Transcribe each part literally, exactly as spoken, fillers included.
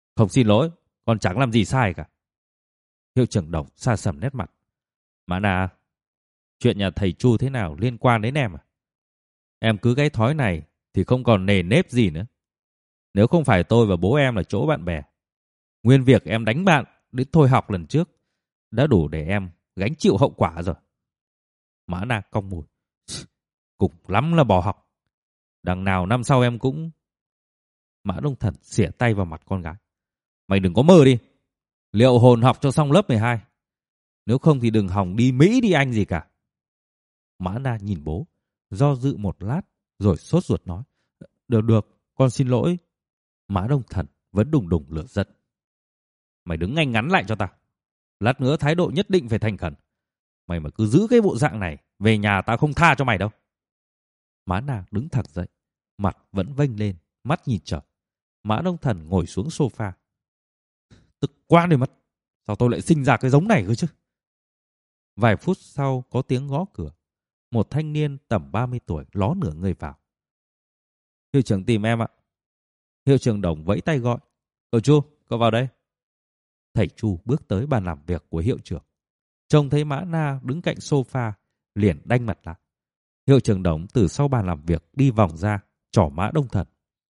Không xin lỗi, con chẳng làm gì sai cả. Hiệu trưởng Đồng sa sầm nét mặt. Mã Na, chuyện nhà thầy Chu thế nào liên quan đến em à? Em cứ cái thói này thì không còn nề nếp gì nữa. Nếu không phải tôi và bố em là chỗ bạn bè, nguyên việc em đánh bạn đến thôi học lần trước đã đủ để em gánh chịu hậu quả rồi. Mã Na cong môi. Cùng lắm là bỏ học. Đằng nào năm sau em cũng... Mã Đông Thần xỉa tay vào mặt con gái. Mày đừng có mơ đi. Liệu hồn học cho xong lớp mười hai. Nếu không thì đừng hòng đi Mỹ đi Anh gì cả. Mã Na nhìn bố, do dự một lát rồi sốt ruột nói. Được được, con xin lỗi. Mã Đông Thần vẫn đùng đùng lửa giận. Mày đứng ngay ngắn lại cho ta. Lát nữa thái độ nhất định phải thành khẩn. Mày mà cứ giữ cái bộ dạng này, về nhà ta không tha cho mày đâu. Mã Na đứng thẳng dậy, mặt vẫn vênh lên, mắt nhìn trời. Mã Đông Thần ngồi xuống sofa. Tức quá đi mất. Sao tôi lại sinh ra cái giống này cơ chứ? Vài phút sau có tiếng gõ cửa. Một thanh niên tầm ba mươi tuổi ló nửa người vào. Hiệu trưởng tìm em ạ. Hiệu trưởng Đồng vẫy tay gọi. Cậu Chu, cậu vào đây. Thầy Chu bước tới bàn làm việc của hiệu trưởng. Trông thấy Mã Na đứng cạnh sofa, liền đanh mặt lại. Hiệu trưởng Đồng từ sau bàn làm việc đi vòng ra, trỏ Mã Đông Thần.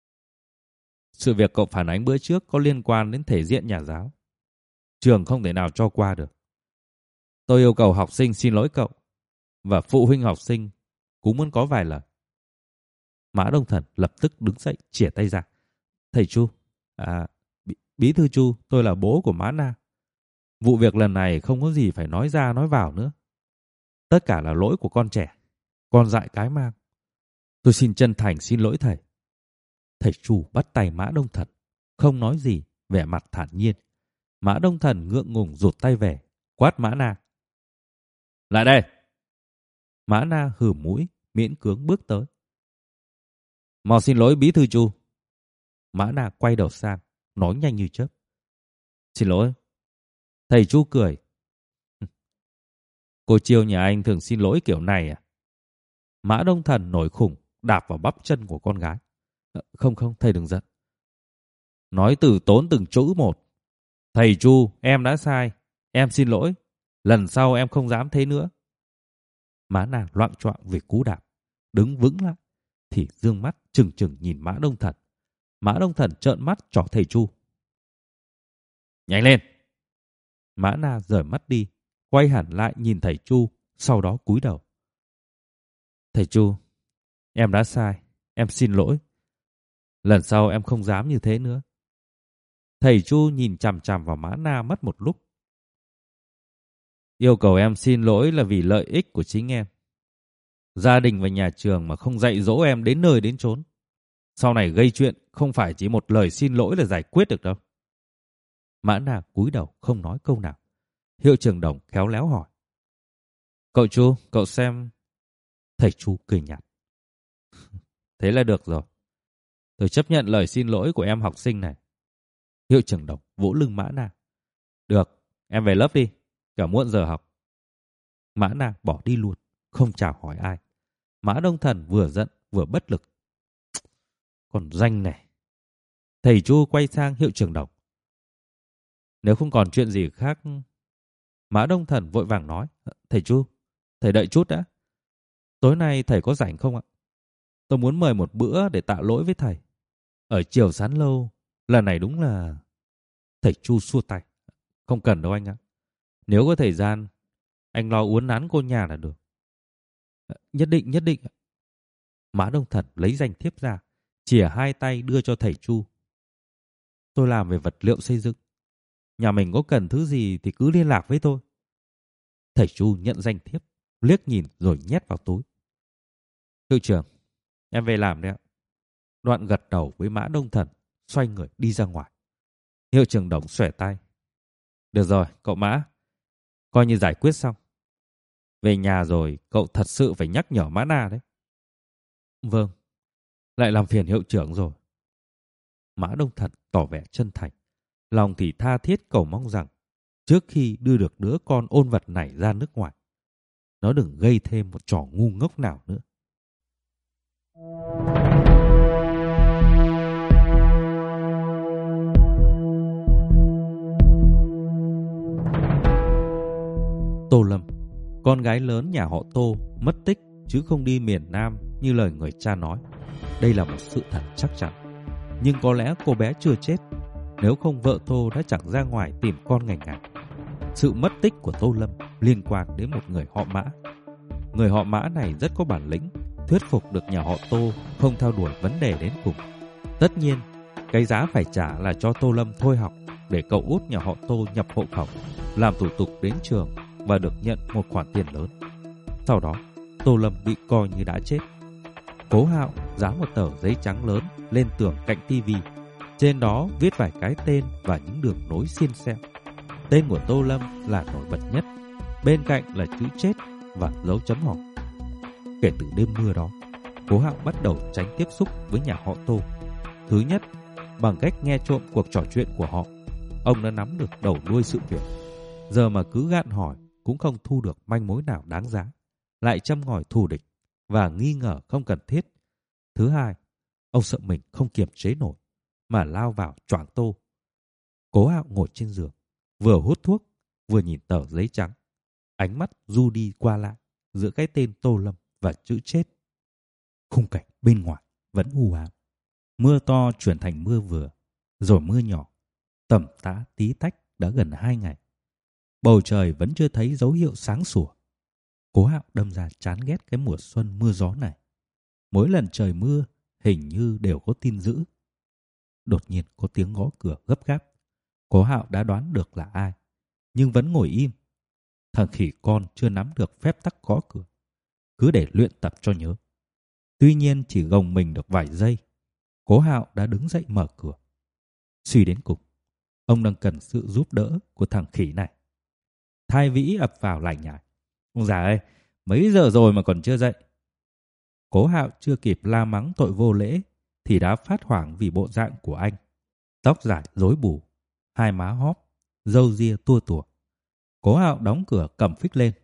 Sự việc cậu phản ánh bữa trước có liên quan đến thể diện nhà giáo. Trường không thể nào cho qua được. Tôi yêu cầu học sinh xin lỗi cậu, và phụ huynh học sinh cũng muốn có vài lời. Mã Đông Thần lập tức đứng dậy chìa tay ra. Thầy Chu, à, bí, bí thư Chu, tôi là bố của Mã Na. Vụ việc lần này không có gì phải nói ra nói vào nữa. Tất cả là lỗi của con trẻ, con dại cái mang. Tôi xin chân thành xin lỗi thầy. Thầy Chu bắt tay Mã Đông Thần, không nói gì, vẻ mặt thản nhiên. Mã Đông Thần ngượng ngùng rụt tay về, quát Mã Na. Lại đây. Mã Na hừ mũi, miễn cưỡng bước tới. Mau xin lỗi bí thư Chu. Mã Na quay đầu sang, nói nhanh như chớp. Xin lỗi. Thầy Chu cười. Cô Chiêu nhà anh thường xin lỗi kiểu này à? Mã Đông Thần nổi khủng, đạp vào bắp chân của con gái. Không không, thầy đừng giận. Nói từ tốn từng chữ một. Thầy Chu, em đã sai. Em xin lỗi. Lần sau em không dám thế nữa. Mã Na loạng choạng vì cú đạp. Đứng vững lại. Thì dương mắt trừng trừng nhìn Mã Đông Thần. Mã Đông Thần trợn mắt trỏ thầy Chu. Nhanh lên. Mã Na rời mắt đi. Quay hẳn lại nhìn thầy Chu. Sau đó cúi đầu. Thầy Chu, em đã sai. Em xin lỗi. Lần sau em không dám như thế nữa. Thầy Chu nhìn chằm chằm vào Mã Na mất một lúc. Yêu cầu em xin lỗi là vì lợi ích của chính em. Gia đình và nhà trường mà không dạy dỗ em đến nơi đến chốn. Sau này gây chuyện không phải chỉ một lời xin lỗi là giải quyết được đâu. Mã Na cúi đầu không nói câu nào. Hiệu trưởng Đồng khéo léo hỏi. Cậu Chu, cậu xem... Thầy Chu cười nhạt. Thế là được rồi. Tôi chấp nhận lời xin lỗi của em học sinh này. Hiệu trưởng Đồng vỗ lưng Mã Na. Được, em về lớp đi. Cả muộn giờ học. Mã Na bỏ đi luôn, không chào hỏi ai. Mã Đông Thần vừa giận vừa bất lực. Còn danh này. Thầy Chu quay sang hiệu trưởng Đồng. Nếu không còn chuyện gì khác... Mã Đông Thần vội vàng nói. Thầy Chu, thầy đợi chút đã. Tối nay thầy có rảnh không ạ? Tôi muốn mời một bữa để tạ lỗi với thầy. Ở Chiều Sán Lâu, lần này đúng là... Thầy Chu xua tay. Không cần đâu anh ạ. Nếu có thời gian, anh lo uốn nắn cô nhà là được. Nhất định, nhất định. Mã Đông Thần lấy danh thiếp ra, chìa hai tay đưa cho thầy Chu. Tôi làm về vật liệu xây dựng. Nhà mình có cần thứ gì thì cứ liên lạc với tôi. Thầy Chu nhận danh thiếp, liếc nhìn rồi nhét vào túi. Hiệu trưởng, em về làm đấy ạ. Đoạn gật đầu với Mã Đông Thần, xoay người đi ra ngoài. Hiệu trưởng Đồng xòe tay. Được rồi, cậu Mã. Coi như giải quyết xong. Về nhà rồi, cậu thật sự phải nhắc nhở Mã Na đấy. Vâng, lại làm phiền hiệu trưởng rồi. Mã Đông Thần tỏ vẻ chân thành. Lòng thì tha thiết cầu mong rằng trước khi đưa được đứa con ôn vật này ra nước ngoài, nó đừng gây thêm một trò ngu ngốc nào nữa. Tô Lâm, con gái lớn nhà họ Tô, mất tích chứ không đi miền Nam như lời người cha nói. Đây là một sự thật chắc chắn. Nhưng có lẽ cô bé chưa chết, nếu không vợ Tô đã chẳng ra ngoài tìm con ngày ngày. Sự mất tích của Tô Lâm liên quan đến một người họ Mã. Người họ Mã này rất có bản lĩnh, thuyết phục được nhà họ Tô không theo đuổi vấn đề đến cùng. Tất nhiên, cái giá phải trả là cho Tô Lâm thôi học để cậu út nhà họ Tô nhập hộ khẩu, làm thủ tục đến trường và được nhận một khoản tiền lớn. Sau đó, Tô Lâm bị coi như đã chết. Cố Hạo dán một tờ giấy trắng lớn lên tường cạnh tivi. Trên đó viết vài cái tên và những đường nối xiên xẹo. Tên của Tô Lâm là nổi bật nhất, bên cạnh là chữ chết và dấu chấm hỏi. Kể từ đêm mưa đó, Cố Hạo bắt đầu tránh tiếp xúc với nhà họ Tô. Thứ nhất, bằng cách nghe trộm cuộc trò chuyện của họ, ông đã nắm được đầu đuôi sự việc. Giờ mà cứ gạn hỏi cũng không thu được manh mối nào đáng giá, lại châm ngòi thù địch và nghi ngờ không cần thiết. Thứ hai, ông sợ mình không kiềm chế nổi mà lao vào choảng Tô. Cố Hạo ngồi trên giường, vừa hút thuốc vừa nhìn tờ giấy trắng, ánh mắt du đi qua lại giữa cái tên Tô Lâm và chữ chết. Khung cảnh bên ngoài vẫn u ám. Mưa to chuyển thành mưa vừa, rồi mưa nhỏ, tầm tã tí tách đã gần hai ngày. Bầu trời vẫn chưa thấy dấu hiệu sáng sủa. Cố Hạo đâm ra chán ghét cái mùa xuân mưa gió này. Mỗi lần trời mưa hình như đều có tin dữ. Đột nhiên có tiếng gõ cửa gấp gáp. Cố Hạo đã đoán được là ai, nhưng vẫn ngồi im. Thằng khỉ con chưa nắm được phép tắc gõ cửa, cứ để luyện tập cho nhớ. Tuy nhiên chỉ gồng mình được vài giây, Cố Hạo đã đứng dậy mở cửa. Suy đến cùng, ông đang cần sự giúp đỡ của thằng khỉ này. Thái Vĩ ập vào lải nhải. Ông già ơi, mấy giờ rồi mà còn chưa dậy? Cố Hạo chưa kịp la mắng tội vô lễ thì đã phát hoảng vì bộ dạng của anh. Tóc dài rối bù, hai má hóp, râu ria tua tủa. Cố Hạo đóng cửa cầm phích lên.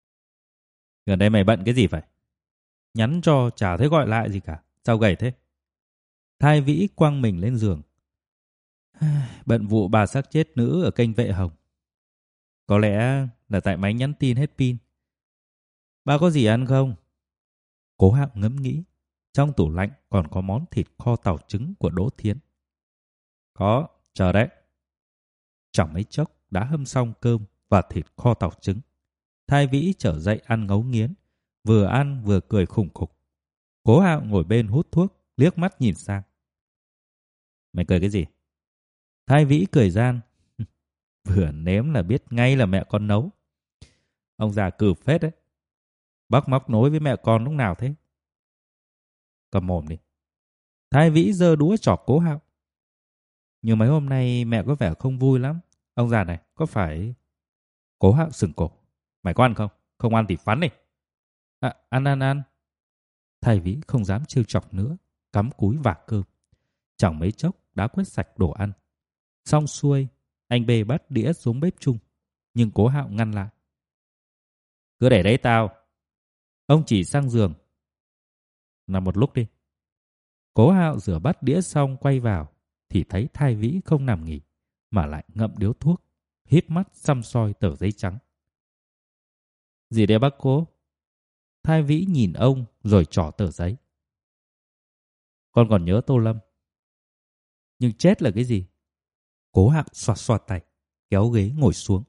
Gần đây mày bận cái gì vậy? Nhắn cho chả thấy gọi lại gì cả. Sao gầy thế? Thái Vĩ quăng mình lên giường. Bận vụ bà xác chết nữ ở kênh Vệ Hồng. Có lẽ là tại máy nhắn tin hết pin. Bà có gì ăn không? Cố Hạo ngẫm nghĩ. Trong tủ lạnh còn có món thịt kho tàu trứng của Đỗ Thiến. Có, chờ đấy. Chẳng mấy chốc đã hâm xong cơm và thịt kho tàu trứng. Thái Vĩ trở dậy ăn ngấu nghiến, vừa ăn vừa cười khủng khục. Cố Hạo ngồi bên hút thuốc, liếc mắt nhìn sang. Mày cười cái gì? Thái Vĩ cười gian. Vừa nếm là biết ngay là mẹ con nấu. Ông già cừ phết đấy. Bác móc nối với mẹ con lúc nào thế? Cầm mồm đi. Thái Vĩ giơ đũa chọc Cố Hạo. Nhưng mấy hôm nay mẹ có vẻ không vui lắm. Ông già này, có phải... Cố Hạo sừng cổ. Mày có ăn không? Không ăn thì phắn đi. À, ăn ăn ăn. Thái Vĩ không dám trêu chọc nữa, cắm cúi vạc cơm. Chẳng mấy chốc đã quét sạch đồ ăn. Xong xuôi, anh bê bắt đĩa xuống bếp chung. Nhưng Cố Hạo ngăn lại. Cứ để đấy tao. Ông chỉ sang giường. Nằm một lúc đi. Cố Hạo rửa bát đĩa xong quay vào thì thấy Thái Vĩ không nằm nghỉ mà lại ngậm điếu thuốc, híp mắt săm soi tờ giấy trắng. Gì đấy bác Cố? Thái Vĩ nhìn ông rồi trỏ tờ giấy. Con còn nhớ Tô Lâm. Nhưng chết là cái gì? Cố Hạo xoạt xoạt tay, kéo ghế ngồi xuống.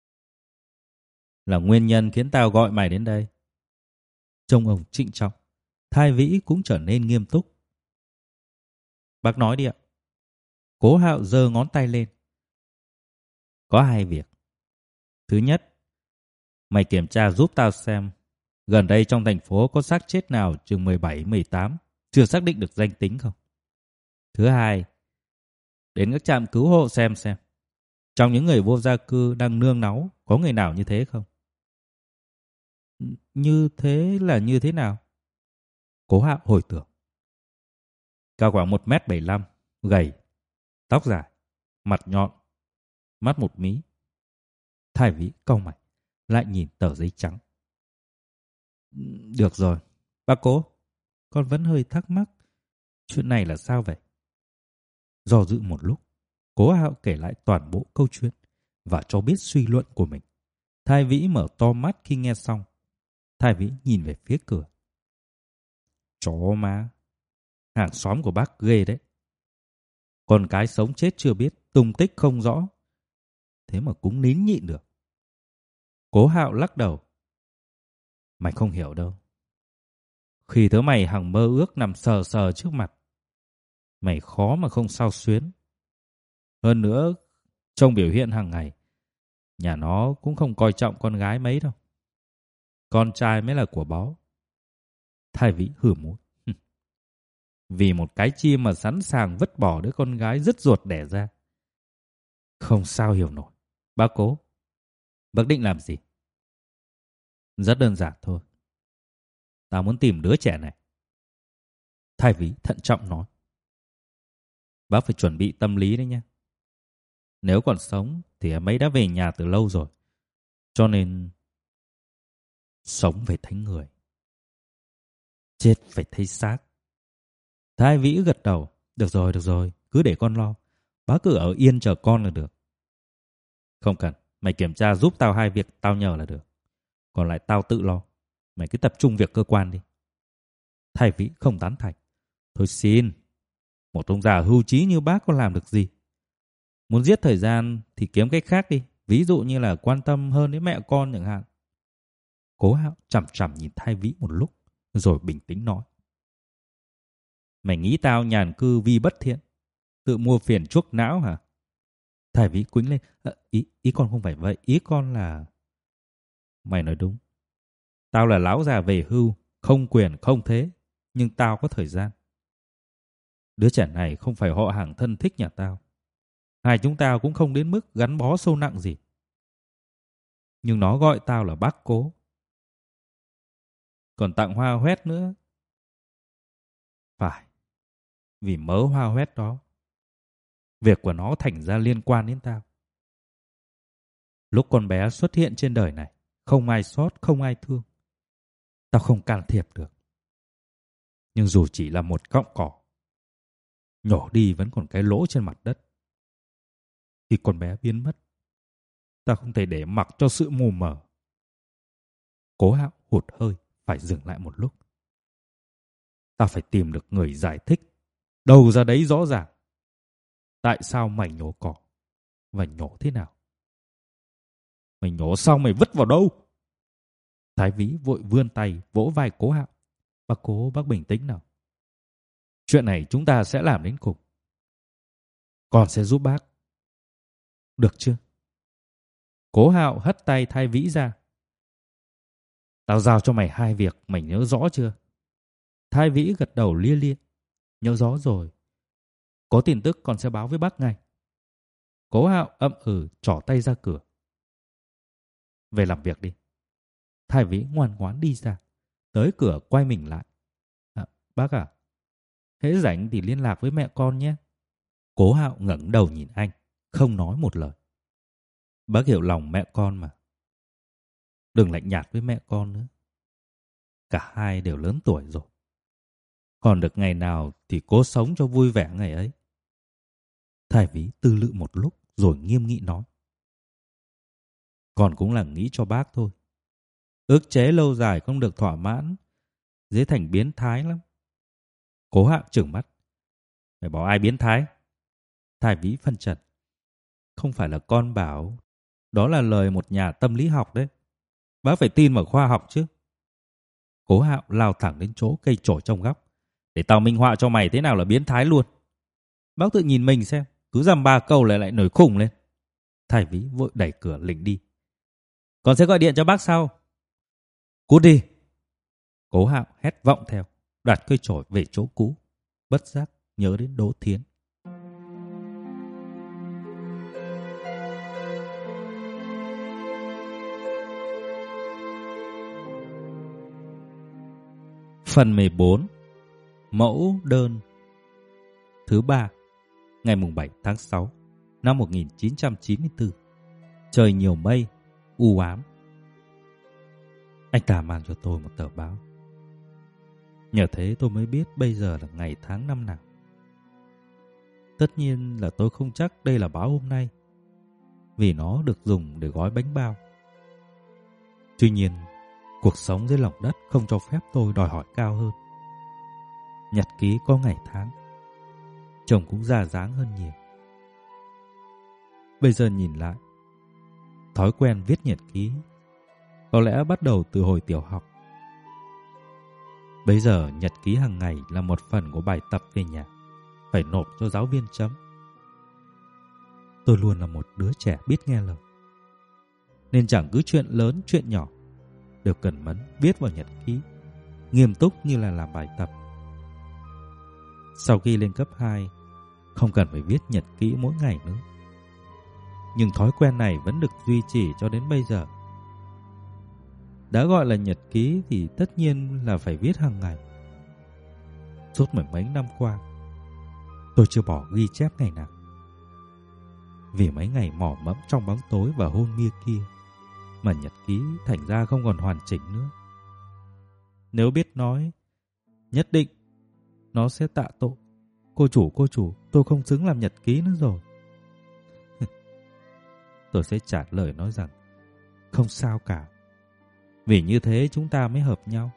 Là nguyên nhân khiến tao gọi mày đến đây. Trông ông trịnh trọng, Thái Vĩ cũng trở nên nghiêm túc. Bác nói đi ạ. Cố Hạo giơ ngón tay lên. Có hai việc. Thứ nhất, mày kiểm tra giúp tao xem gần đây trong thành phố có xác chết nào chừng mười bảy mười tám chưa xác định được danh tính không? Thứ hai, đến các trạm cứu hộ xem xem trong những người vô gia cư đang nương náu có người nào như thế không? Như thế là như thế nào? Cố Hạo hồi tưởng. Cao khoảng một mét bảy lăm, gầy, tóc dài, mặt nhọn, mắt một mí. Thái Vĩ cau mày, lại nhìn tờ giấy trắng. Được rồi, bác Cố, con vẫn hơi thắc mắc. Chuyện này là sao vậy? Do dự một lúc, Cố Hạo kể lại toàn bộ câu chuyện và cho biết suy luận của mình. Thái Vĩ mở to mắt khi nghe xong. Thái Vĩ nhìn về phía cửa. Chó má, hàng xóm của bác ghê đấy. Con cái sống chết chưa biết, tung tích không rõ. Thế mà cũng nín nhịn được. Cố Hạo lắc đầu. Mày không hiểu đâu. Khi tớ mày hằng mơ ước nằm sờ sờ trước mặt, mày khó mà không sao xuyến. Hơn nữa, trong biểu hiện hàng ngày, nhà nó cũng không coi trọng con gái mấy đâu. Con trai mới là của báu. Thái Vĩ hử mũi. Vì một cái chim mà sẵn sàng vứt bỏ đứa con gái dứt ruột đẻ ra. Không sao hiểu nổi. Bác Cố, bác định làm gì? Rất đơn giản thôi. Tao muốn tìm đứa trẻ này. Thái Vĩ thận trọng nói. Bác phải chuẩn bị tâm lý đấy nhé. Nếu còn sống thì em ấy đã về nhà từ lâu rồi. Cho nên sống phải thấy người, chết phải thấy xác. Thái Vĩ gật đầu. Được rồi, được rồi, cứ để con lo. Bác cứ ở yên chờ con là được. Không cần, mày kiểm tra giúp tao hai việc tao nhờ là được. Còn lại tao tự lo. Mày cứ tập trung việc cơ quan đi. Thái Vĩ không tán thành. Thôi xin, một ông già hưu trí như bác có làm được gì? Muốn giết thời gian thì kiếm cách khác đi. Ví dụ như là quan tâm hơn đến mẹ con chẳng hạn. Cố Hạo chằm chằm nhìn Thái Vĩ một lúc, rồi bình tĩnh nói. Mày nghĩ tao nhàn cư vi bất thiện, tự mua phiền chuốc não hả? Thái Vĩ quĩnh lên. À, ý, ý con không phải vậy. Ý con là... Mày nói đúng. Tao là lão già về hưu, không quyền không thế. Nhưng tao có thời gian. Đứa trẻ này không phải họ hàng thân thích nhà tao. Hai chúng tao cũng không đến mức gắn bó sâu nặng gì. Nhưng nó gọi tao là bác Cố. Còn tặng hoa hoét nữa. Phải, vì mớ hoa hoét đó, việc của nó thành ra liên quan đến tao. Lúc con bé xuất hiện trên đời này, không ai sót, không ai thương. Tao không can thiệp được. Nhưng dù chỉ là một cọng cỏ, nhổ đi vẫn còn cái lỗ trên mặt đất. Khi con bé biến mất, tao không thể để mặc cho sự mù mờ. Cố Hạo hụt hơi, phải dừng lại một lúc. Tao phải tìm được người giải thích đầu ra đấy rõ ràng. Tại sao mày nhổ cỏ? Và nhổ thế nào? Mày nhổ xong mày vứt vào đâu? Thái Vĩ vội vươn tay vỗ vai Cố Hạo. Bác Cố, bác bình tĩnh nào. Chuyện này chúng ta sẽ làm đến cùng. Con sẽ giúp bác. Được chưa? Cố Hạo hất tay Thái Vĩ ra. Tao giao cho mày hai việc, mày nhớ rõ chưa? Thái Vĩ gật đầu lia lia. Nhớ rõ rồi. Có tin tức con sẽ báo với bác ngay. Cố Hạo ậm ừ trỏ tay ra cửa. Về làm việc đi. Thái Vĩ ngoan ngoãn đi ra. Tới cửa quay mình lại. À, bác à, hễ rảnh thì liên lạc với mẹ con nhé. Cố Hạo ngẩng đầu nhìn anh, không nói một lời. Bác hiểu lòng mẹ con mà. Đừng lạnh nhạt với mẹ con nữa. Cả hai đều lớn tuổi rồi. Còn được ngày nào thì cố sống cho vui vẻ ngày ấy. Thái Vĩ tư lự một lúc rồi nghiêm nghị nói. Còn cũng là nghĩ cho bác thôi. Ước chế lâu dài không được thỏa mãn, dễ thành biến thái lắm. Cố Hạo trừng mắt. Mày bảo ai biến thái? Thái Vĩ phân trần. Không phải là con bảo. Đó là lời một nhà tâm lý học đấy. Bác phải tin vào khoa học chứ. Cố Hạo lao thẳng đến chỗ cây chổi trong góc. Để tao minh họa cho mày thế nào là biến thái luôn. Bác tự nhìn mình xem. Cứ dăm ba câu lại lại nổi khùng lên. Thái Vĩ vội đẩy cửa lỉnh đi. Con sẽ gọi điện cho bác sau. Cút đi. Cố Hạo hét vọng theo, đặt cây chổi về chỗ cũ. Bất giác nhớ đến Đỗ Thiến. Phần mười bốn. Mẫu đơn. Thứ ba, ngày bảy tháng sáu năm một nghìn chín trăm chín mươi tư. Trời nhiều mây, u ám. Anh ta mang cho tôi một tờ báo. Nhờ thế tôi mới biết bây giờ là ngày tháng năm nào. Tất nhiên là tôi không chắc đây là báo hôm nay, vì nó được dùng để gói bánh bao. Tuy nhiên, cuộc sống dưới lòng đất không cho phép tôi đòi hỏi cao hơn. Nhật ký có ngày tháng, trông cũng ra dáng hơn nhiều. Bây giờ nhìn lại, thói quen viết nhật ký có lẽ bắt đầu từ hồi tiểu học. Bây giờ nhật ký hàng ngày là một phần của bài tập về nhà, phải nộp cho giáo viên chấm. Tôi luôn là một đứa trẻ biết nghe lời, nên chẳng cứ chuyện lớn chuyện nhỏ đều cần mẫn viết vào nhật ký, nghiêm túc như là làm bài tập. Sau khi lên cấp hai, không cần phải viết nhật ký mỗi ngày nữa. Nhưng thói quen này vẫn được duy trì cho đến bây giờ. Đã gọi là nhật ký thì tất nhiên là phải viết hàng ngày. Suốt mười mấy năm qua, tôi chưa bỏ ghi chép ngày nào. Vì mấy ngày mò mẫm trong bóng tối và hôn mê kia mà nhật ký thành ra không còn hoàn chỉnh nữa. Nếu biết nói, nhất định nó sẽ tạ tội. Cô chủ, cô chủ, tôi không xứng làm nhật ký nữa rồi. Tôi sẽ trả lời nói rằng không sao cả, vì như thế chúng ta mới hợp nhau.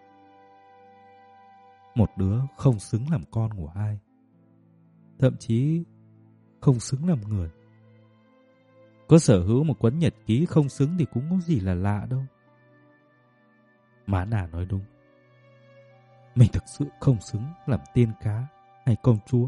Một đứa không xứng làm con của ai, thậm chí không xứng làm người. Có sở hữu một cuốn nhật ký không xứng thì cũng có gì là lạ đâu. Má Nà nói đúng. Mình thực sự không xứng làm tiên cá hay công chúa.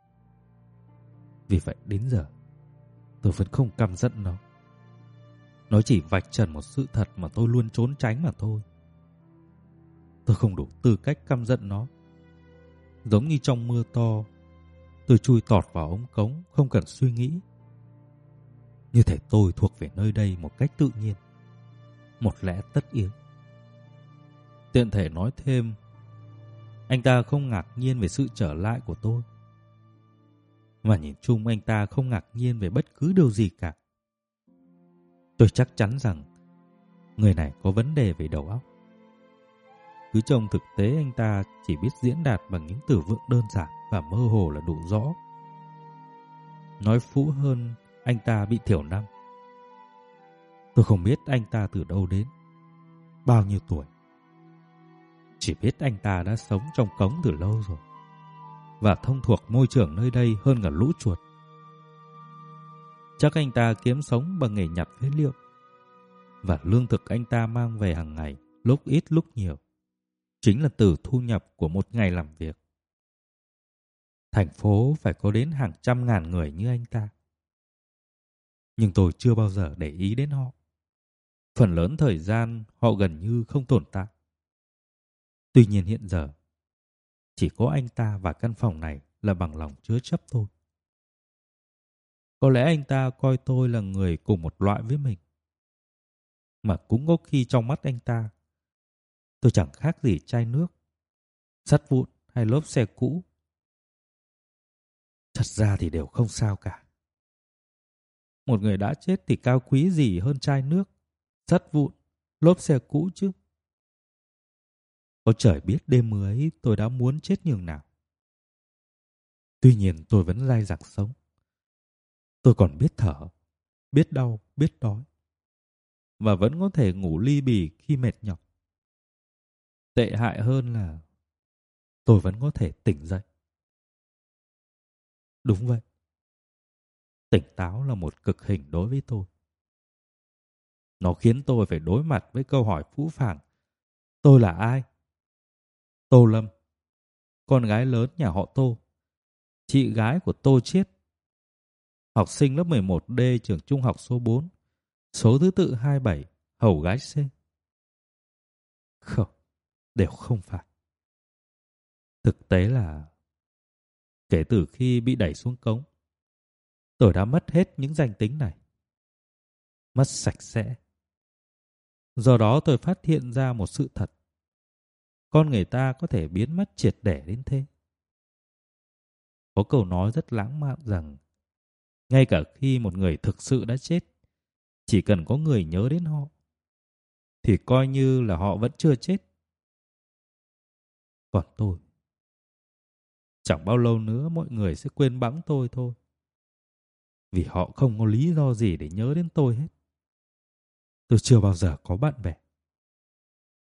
Vì vậy đến giờ tôi vẫn không căm giận nó. Nó chỉ vạch trần một sự thật mà tôi luôn trốn tránh mà thôi. Tôi không đủ tư cách căm giận nó. Giống như trong mưa to, tôi chui tọt vào ống cống không cần suy nghĩ. Như thể tôi thuộc về nơi đây một cách tự nhiên, một lẽ tất yếu. Tiện thể nói thêm, anh ta không ngạc nhiên về sự trở lại của tôi. Mà nhìn chung anh ta không ngạc nhiên về bất cứ điều gì cả. Tôi chắc chắn rằng người này có vấn đề về đầu óc. Cứ trông thực tế anh ta chỉ biết diễn đạt bằng những từ vựng đơn giản và mơ hồ là đủ rõ. Nói phũ hơn, anh ta bị thiểu năng. Tôi không biết anh ta từ đâu đến, bao nhiêu tuổi. Chỉ biết anh ta đã sống trong cống từ lâu rồi và thông thuộc môi trường nơi đây hơn cả lũ chuột. Chắc anh ta kiếm sống bằng nghề nhặt phế liệu, và lương thực anh ta mang về hàng ngày, lúc ít lúc nhiều, chính là từ thu nhập của một ngày làm việc. Thành phố phải có đến hàng trăm ngàn người như anh ta. Nhưng tôi chưa bao giờ để ý đến họ. Phần lớn thời gian họ gần như không tồn tại. Tuy nhiên hiện giờ, chỉ có anh ta và căn phòng này là bằng lòng chứa chấp tôi. Có lẽ anh ta coi tôi là người cùng một loại với mình. Mà cũng có khi trong mắt anh ta, tôi chẳng khác gì chai nước, sắt vụn hay lốp xe cũ. Thật ra thì đều không sao cả. Một người đã chết thì cao quý gì hơn chai nước, sắt vụn, lốp xe cũ chứ. Có trời biết đêm mưa ấy tôi đã muốn chết nhường nào. Tuy nhiên tôi vẫn dai dẳng sống. Tôi còn biết thở, biết đau, biết đói. Và vẫn có thể ngủ li bì khi mệt nhọc. Tệ hại hơn là tôi vẫn có thể tỉnh dậy. Đúng vậy. Tỉnh táo là một cực hình đối với tôi. Nó khiến tôi phải đối mặt với câu hỏi phũ phàng. Tôi là ai? Tô Lâm, con gái lớn nhà họ Tô, chị gái của Tô Chiết, học sinh lớp mười một D trường trung học số bốn, số thứ tự hai mươi bảy, hầu gái C. Không, đều không phải. Thực tế là kể từ khi bị đẩy xuống cống, tôi đã mất hết những danh tính này. Mất sạch sẽ. Do đó tôi phát hiện ra một sự thật. Con người ta có thể biến mất triệt để đến thế. Có câu nói rất lãng mạn rằng ngay cả khi một người thực sự đã chết, chỉ cần có người nhớ đến họ thì coi như là họ vẫn chưa chết. Còn tôi, chẳng bao lâu nữa mọi người sẽ quên bẵng tôi thôi. Vì họ không có lý do gì để nhớ đến tôi hết. Tôi chưa bao giờ có bạn bè,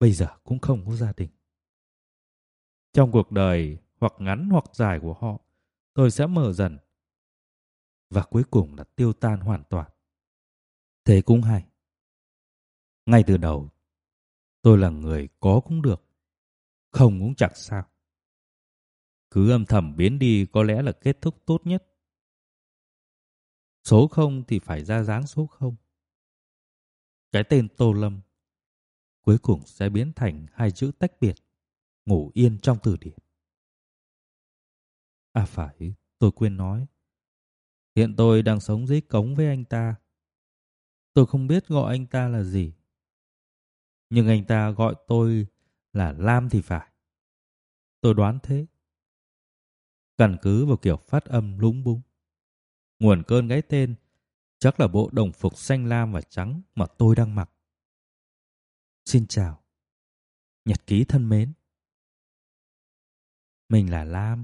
bây giờ cũng không có gia đình. Trong cuộc đời hoặc ngắn hoặc dài của họ, tôi sẽ mờ dần và cuối cùng là tiêu tan hoàn toàn. Thế cũng hay. Ngay từ đầu, tôi là người có cũng được, không cũng chẳng sao. Cứ âm thầm biến đi có lẽ là kết thúc tốt nhất. Số không thì phải ra dáng số không. Cái tên Tô Lâm cuối cùng sẽ biến thành hai chữ tách biệt, ngủ yên trong từ điển. À phải, tôi quên nói. Hiện tôi đang sống dưới cống với anh ta. Tôi không biết gọi anh ta là gì. Nhưng anh ta gọi tôi là Lam thì phải. Tôi đoán thế. Căn cứ vào kiểu phát âm lúng búng. Nguồn cơn cái tên chắc là bộ đồng phục xanh lam và trắng mà tôi đang mặc. Xin chào. Nhật ký thân mến. Mình là Lam.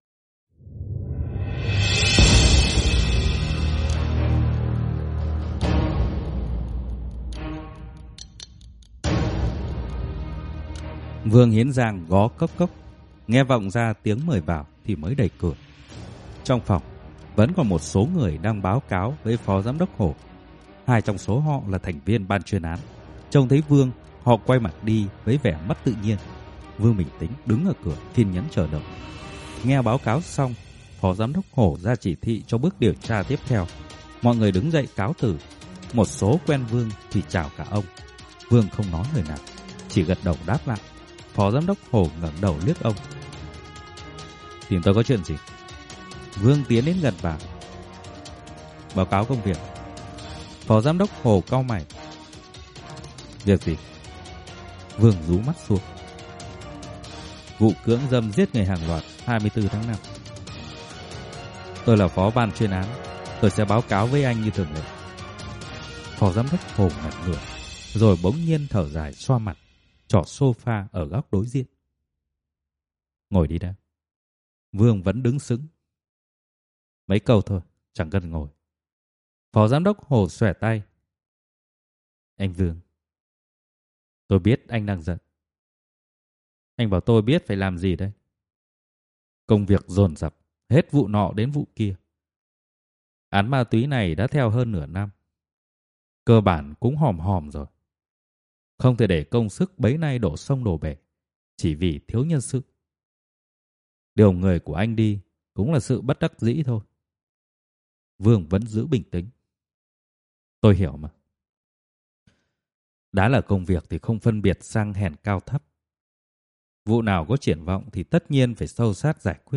Vương Hiến Giang gõ cốc cốc, nghe vọng ra tiếng mời vào thì mới đẩy cửa. Trong phòng vẫn còn một số người đang báo cáo với phó giám đốc Hồ. Hai trong số họ là thành viên ban chuyên án. Trông thấy Vương, họ quay mặt đi với vẻ mất tự nhiên. Vương bình tĩnh đứng ở cửa kiên nhẫn chờ đợi. Nghe báo cáo xong, phó giám đốc Hồ ra chỉ thị cho bước điều tra tiếp theo. Mọi người đứng dậy cáo từ. Một số quen Vương thì chào cả ông. Vương không nói lời nào, chỉ gật đầu đáp lại. Phó giám đốc Hồ ngẩng đầu liếc ông. Tìm tôi có chuyện gì? Vương tiến đến gần vào. Báo cáo công việc. Phó giám đốc Hồ cau mày. Việc gì? Vương rú mắt xuống. Vụ cưỡng dâm giết người hàng loạt hai mươi tư tháng năm. Tôi là phó ban chuyên án, tôi sẽ báo cáo với anh như thường lệ. Phó giám đốc Hồ ngẩn người, rồi bỗng nhiên thở dài xoa mặt, trỏ sofa ở góc đối diện. Ngồi đi đã. Vương vẫn đứng sững. Mấy câu thôi, chẳng cần ngồi. Phó giám đốc Hồ xòe tay. Anh Vương, tôi biết anh đang giận. Anh bảo tôi biết phải làm gì đây? Công việc dồn dập, hết vụ nọ đến vụ kia. Án ma túy này đã theo hơn nửa năm. Cơ bản cũng hòm hòm rồi. Không thể để công sức bấy nay đổ sông đổ bể, chỉ vì thiếu nhân sự. Điều người của anh đi cũng là sự bất đắc dĩ thôi. Vương vẫn giữ bình tĩnh. Tôi hiểu mà. Đã là công việc thì không phân biệt sang hèn cao thấp. Vụ nào có triển vọng thì tất nhiên phải sâu sát giải quyết.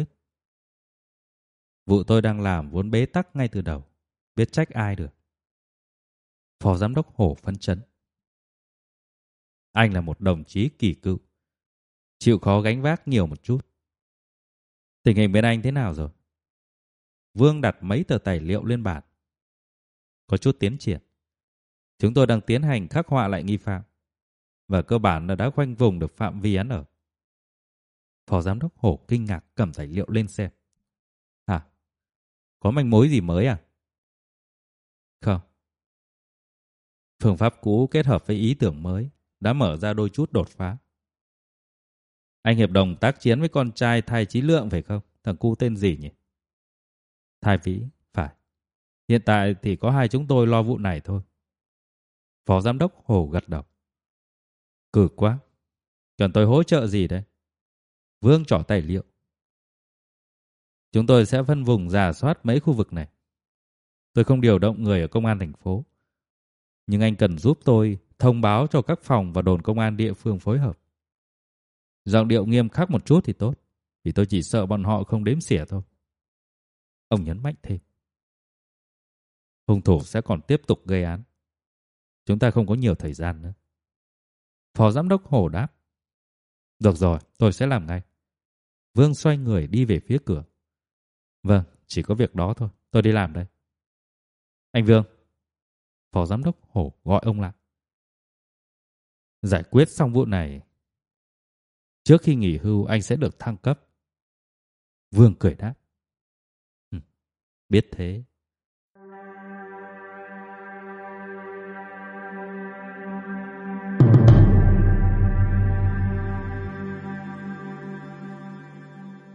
Vụ tôi đang làm vốn bế tắc ngay từ đầu, biết trách ai được. Phó giám đốc Hồ phấn chấn. Anh là một đồng chí kỳ cựu, chịu khó gánh vác nhiều một chút. Tình hình bên anh thế nào rồi? Vương đặt mấy tờ tài liệu lên bàn. Có chút tiến triển. Chúng tôi đang tiến hành khắc họa lại nghi phạm, và cơ bản là đã khoanh vùng được phạm vi án ở. Phó giám đốc Hồ kinh ngạc cầm tài liệu lên xem. Hả? Có manh mối gì mới à? Không. Phương pháp cũ kết hợp với ý tưởng mới đã mở ra đôi chút đột phá. Anh hiệp đồng tác chiến với con trai Thái Chí Lượng phải không? Thằng cu tên gì nhỉ? Thái Vĩ, phải. Hiện tại thì có hai chúng tôi lo vụ này thôi. Phó giám đốc Hồ gật đầu. Cực quá. Cần tôi hỗ trợ gì đây? Vương trỏ tài liệu. Chúng tôi sẽ phân vùng rà soát mấy khu vực này. Tôi không điều động người ở công an thành phố. Nhưng anh cần giúp tôi thông báo cho các phòng và đồn công an địa phương phối hợp. Giọng điệu nghiêm khắc một chút thì tốt, vì tôi chỉ sợ bọn họ không đếm xỉa thôi. Ông nhấn mạnh thêm. Hung thủ sẽ còn tiếp tục gây án. Chúng ta không có nhiều thời gian nữa. Phó giám đốc Hồ đáp. Được rồi, tôi sẽ làm ngay. Vương xoay người đi về phía cửa. Vâng, chỉ có việc đó thôi, tôi đi làm đây. Anh Vương. Phó giám đốc Hồ gọi ông lại. Giải quyết xong vụ này, trước khi nghỉ hưu anh sẽ được thăng cấp. Vương cười đáp. Ừ, biết thế.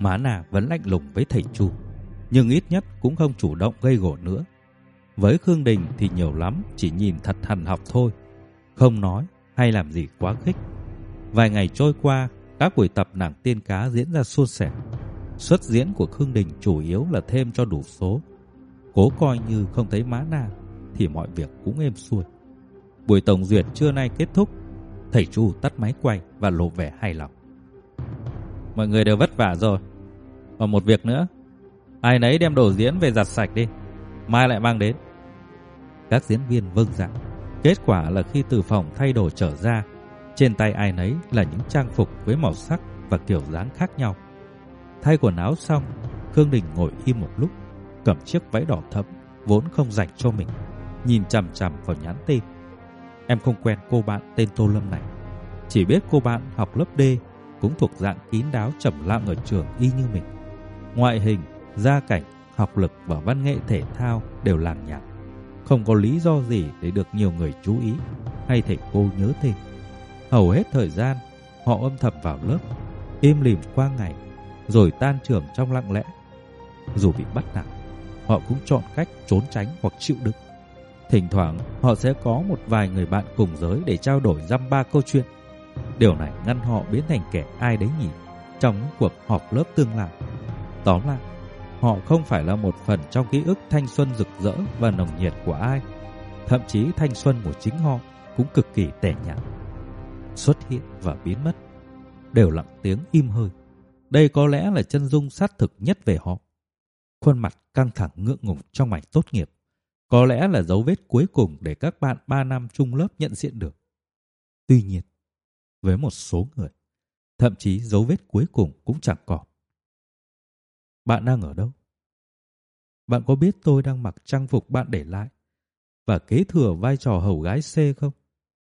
Má Na vẫn lạnh lùng với thầy Chu, nhưng ít nhất cũng không chủ động gây gổ nữa. Với Khương Đình thì nhiều lắm chỉ nhìn thật hằn học thôi, không nói hay làm gì quá khích. Vài ngày trôi qua, các buổi tập nàng tiên cá diễn ra suôn sẻ. Xuất diễn của Khương Đình chủ yếu là thêm cho đủ số. Cố coi như không thấy Má Na thì mọi việc cũng êm xuôi. Buổi tổng duyệt trưa nay kết thúc, thầy Chu tắt máy quay và lộ vẻ hài lòng. Mọi người đều vất vả rồi. Còn một việc nữa, ai nấy đem đồ diễn về giặt sạch đi, mai lại mang đến. Các diễn viên vâng dạ. Kết quả là khi từ phòng thay đồ trở ra, trên tay ai nấy là những trang phục với màu sắc và kiểu dáng khác nhau. Thay quần áo xong, Khương Đình ngồi im một lúc, cầm chiếc váy đỏ thẫm vốn không dành cho mình, nhìn chằm chằm vào nhắn tin. Em không quen cô bạn tên Tô Lâm này, chỉ biết cô bạn học lớp D, cũng thuộc dạng kín đáo trầm lặng ở trường y như mình. Ngoại hình, gia cảnh, học lực và văn nghệ thể thao đều làng nhàng, không có lý do gì để được nhiều người chú ý hay thầy cô nhớ tên. Hầu hết thời gian họ âm thầm vào lớp, im lìm qua ngày, rồi tan trường trong lặng lẽ. Dù bị bắt nạt, họ cũng chọn cách trốn tránh hoặc chịu đựng. Thỉnh thoảng họ sẽ có một vài người bạn cùng giới để trao đổi dăm ba câu chuyện. Điều này ngăn họ biến thành kẻ ai đấy nhỉ trong những cuộc họp lớp tương lai. Tóm lại, họ không phải là một phần trong ký ức thanh xuân rực rỡ và nồng nhiệt của ai. Thậm chí thanh xuân của chính họ cũng cực kỳ tẻ nhạt. Xuất hiện và biến mất đều lặng tiếng im hơi. Đây có lẽ là chân dung sát thực nhất về họ. Khuôn mặt căng thẳng ngượng ngùng trong ảnh tốt nghiệp có lẽ là dấu vết cuối cùng để các bạn ba năm chung lớp nhận diện được. Tuy nhiên, với một số người, thậm chí dấu vết cuối cùng cũng chẳng còn. Bạn đang ở đâu? Bạn có biết tôi đang mặc trang phục bạn để lại và kế thừa vai trò hầu gái C không?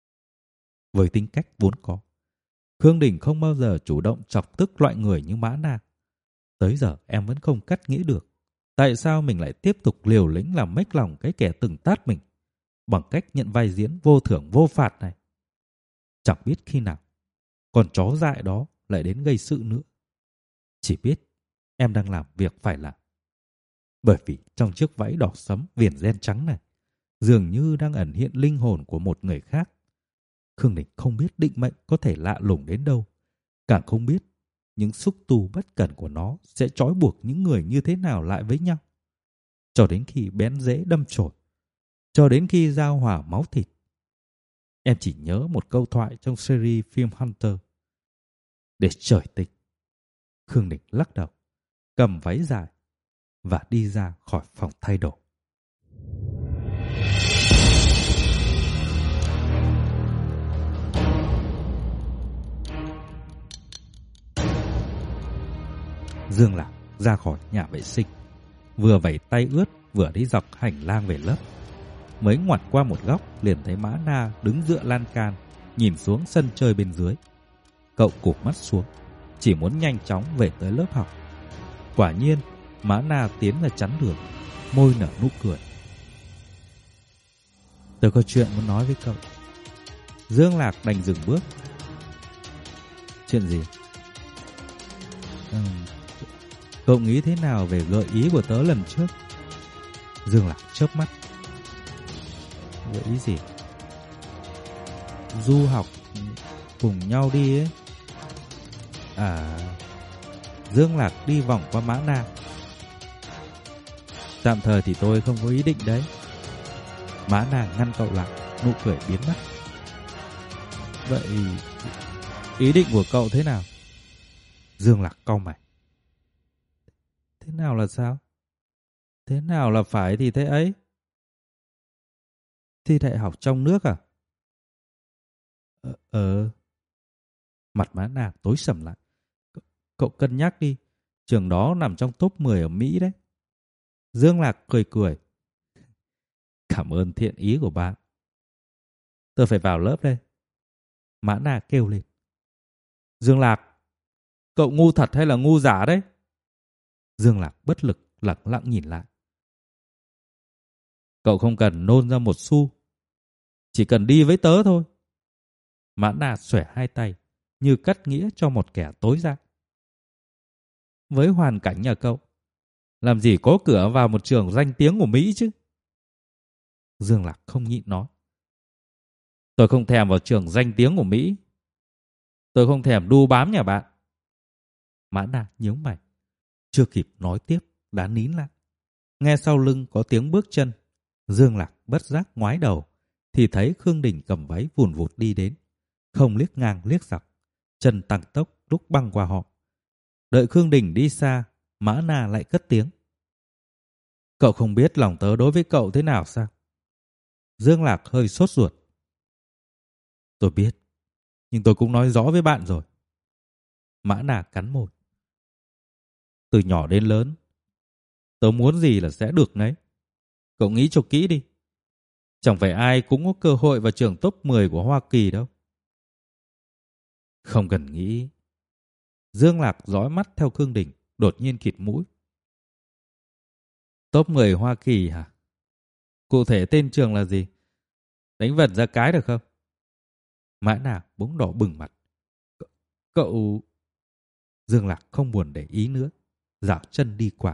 Với tính cách vốn có, Khương Đình không bao giờ chủ động chọc tức loại người như Mã Na. Tới giờ em vẫn không cắt nghĩa được tại sao mình lại tiếp tục liều lĩnh làm mếch lòng cái kẻ từng tát mình bằng cách nhận vai diễn vô thưởng vô phạt này. Chẳng biết khi nào con chó dại đó lại đến gây sự nữa. Chỉ biết em đang làm việc phải làm. Bởi vì trong chiếc váy đỏ sẫm viền ren trắng này dường như đang ẩn hiện linh hồn của một người khác. Khương Đình không biết định mệnh có thể lạ lùng đến đâu, càng không biết những xúc tu bất cẩn của nó sẽ trói buộc những người như thế nào lại với nhau. Cho đến khi bén rễ đâm chồi, cho đến khi giao hòa máu thịt. Em chỉ nhớ một câu thoại trong series phim Hunter. Để trời tinh. Khương Đình lắc đầu, cầm váy dài và đi ra khỏi phòng thay đồ. Dương Lạc ra khỏi nhà vệ sinh, vừa vẩy tay ướt vừa đi dọc hành lang về lớp. Mới ngoặt qua một góc liền thấy Mã Na đứng dựa lan can nhìn xuống sân chơi bên dưới. Cậu cụp mắt xuống, chỉ muốn nhanh chóng về tới lớp học. Quả nhiên Mã Na tiến ra chắn đường, môi nở nụ cười. Tôi có chuyện muốn nói với cậu. Dương Lạc đành dừng bước. Chuyện gì? Ừ, cậu nghĩ thế nào về gợi ý của tớ lần trước? Dương Lạc chớp mắt. Gợi ý gì? Du học cùng nhau đi ấy. À, Dương Lạc đi vòng qua Mã Na. Tạm thời thì tôi không có ý định đấy. Mã Na ngăn cậu lại, nụ cười biến mất. Vậy ý định của cậu thế nào? Dương Lạc cau mày. Thế nào là sao? Thế nào là phải thì thế ấy. Thi đại học trong nước à? Ờ, ờ. Mặt Mã Na tối sầm lại. Cậu cân nhắc đi, trường đó nằm trong top mười ở Mỹ đấy. Dương Lạc cười cười. Cảm ơn thiện ý của bạn. Tôi phải vào lớp đây. Mã Na kêu lên. Dương Lạc, cậu ngu thật hay là ngu giả đấy? Dương Lạc bất lực lặng lặng nhìn lại. Cậu không cần nôn ra một xu, chỉ cần đi với tớ thôi. Mã Na xòe hai tay như cắt nghĩa cho một kẻ tối dạ. với hoàn cảnh nhà cậu, làm gì có cửa vào một trường danh tiếng của Mỹ chứ. Dương Lạc không nhịn nói. Tôi không thèm vào trường danh tiếng của Mỹ. Tôi không thèm đu bám nhà bạn. Mã Na nhíu mày. Chưa kịp nói tiếp đã nín lại. Nghe sau lưng có tiếng bước chân. Dương Lạc bất giác ngoái đầu thì thấy Khương Đình cầm váy vùn vụt đi đến. Không liếc ngang liếc dọc, chân tăng tốc lúc băng qua họ. Đợi Khương Đình đi xa, Mã Na lại cất tiếng. Cậu không biết lòng tớ đối với cậu thế nào sao? Dương Lạc hơi sốt ruột. Tôi biết, nhưng tôi cũng nói rõ với bạn rồi. Mã Na cắn môi. Từ nhỏ đến lớn, tớ muốn gì là sẽ được nấy. Cậu nghĩ cho kỹ đi. Chẳng phải ai cũng có cơ hội vào trường top mười của Hoa Kỳ đâu. Không cần nghĩ. Dương Lạc dõi mắt theo Khương Đình, đột nhiên khịt mũi. Top mười Hoa Kỳ hả? Cụ thể tên trường là gì? Đánh vần ra cái được không? Mã Na bỗng đỏ bừng mặt. C- Cậu... Dương Lạc không buồn để ý nữa, dạo chân đi qua.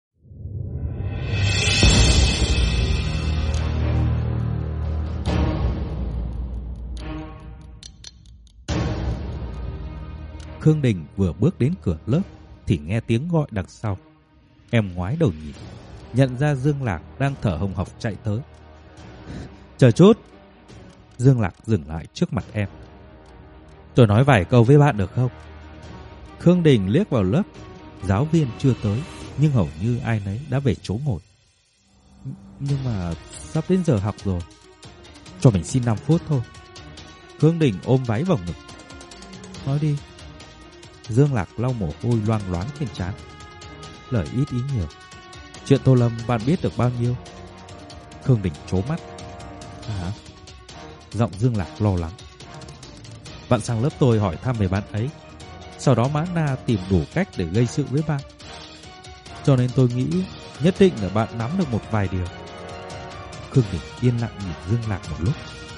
Khương Đình vừa bước đến cửa lớp thì nghe tiếng gọi đằng sau. Em ngoái đầu nhìn, nhận ra Dương Lạc đang thở hồng hộc chạy tới. Chờ chút. Dương Lạc dừng lại trước mặt em. Tôi nói vài câu với bạn được không? Khương Đình liếc vào lớp. Giáo viên chưa tới, nhưng hầu như ai nấy đã về chỗ ngồi. Nhưng mà sắp đến giờ học rồi. Cho mình xin năm phút thôi. Khương Đình ôm váy vào ngực. Nói đi. Dương Lạc lau mồ hôi loang loáng trên trán. Lời ít ý nhiều. Chuyện Tô Lâm bạn biết được bao nhiêu? Khương Đình trố mắt. Hả? Giọng Dương Lạc lo lắng. Bạn sang lớp tôi hỏi thăm về bạn ấy. Sau đó Mã Na tìm đủ cách để gây sự với bạn. Cho nên tôi nghĩ nhất định là bạn nắm được một vài điều. Khương Đình yên lặng nhìn Dương Lạc một lúc.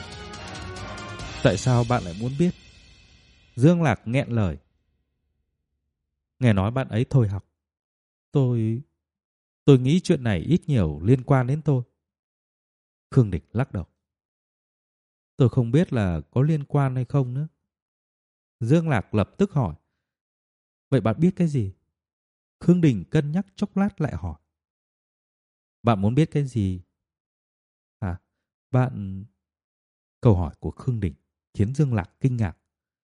Tại sao bạn lại muốn biết? Dương Lạc nghẹn lời. Nghe nói bạn ấy thôi học. Tôi... Tôi nghĩ chuyện này ít nhiều liên quan đến tôi. Khương Đình lắc đầu. Tôi không biết là có liên quan hay không nữa. Dương Lạc lập tức hỏi. Vậy bạn biết cái gì? Khương Đình cân nhắc chốc lát lại hỏi. Bạn muốn biết cái gì? À, bạn... Câu hỏi của Khương Đình khiến Dương Lạc kinh ngạc.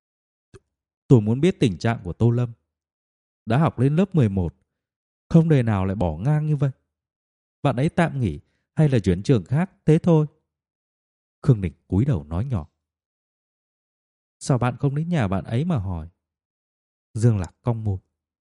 Tôi muốn biết tình trạng của Tô Lâm. Đã học lên lớp mười một, không đời nào lại bỏ ngang như vậy. Bạn ấy tạm nghỉ hay là chuyển trường khác, thế thôi. Khương Đình cúi đầu nói nhỏ. Sao bạn không đến nhà bạn ấy mà hỏi? Dương Lạc cong môi.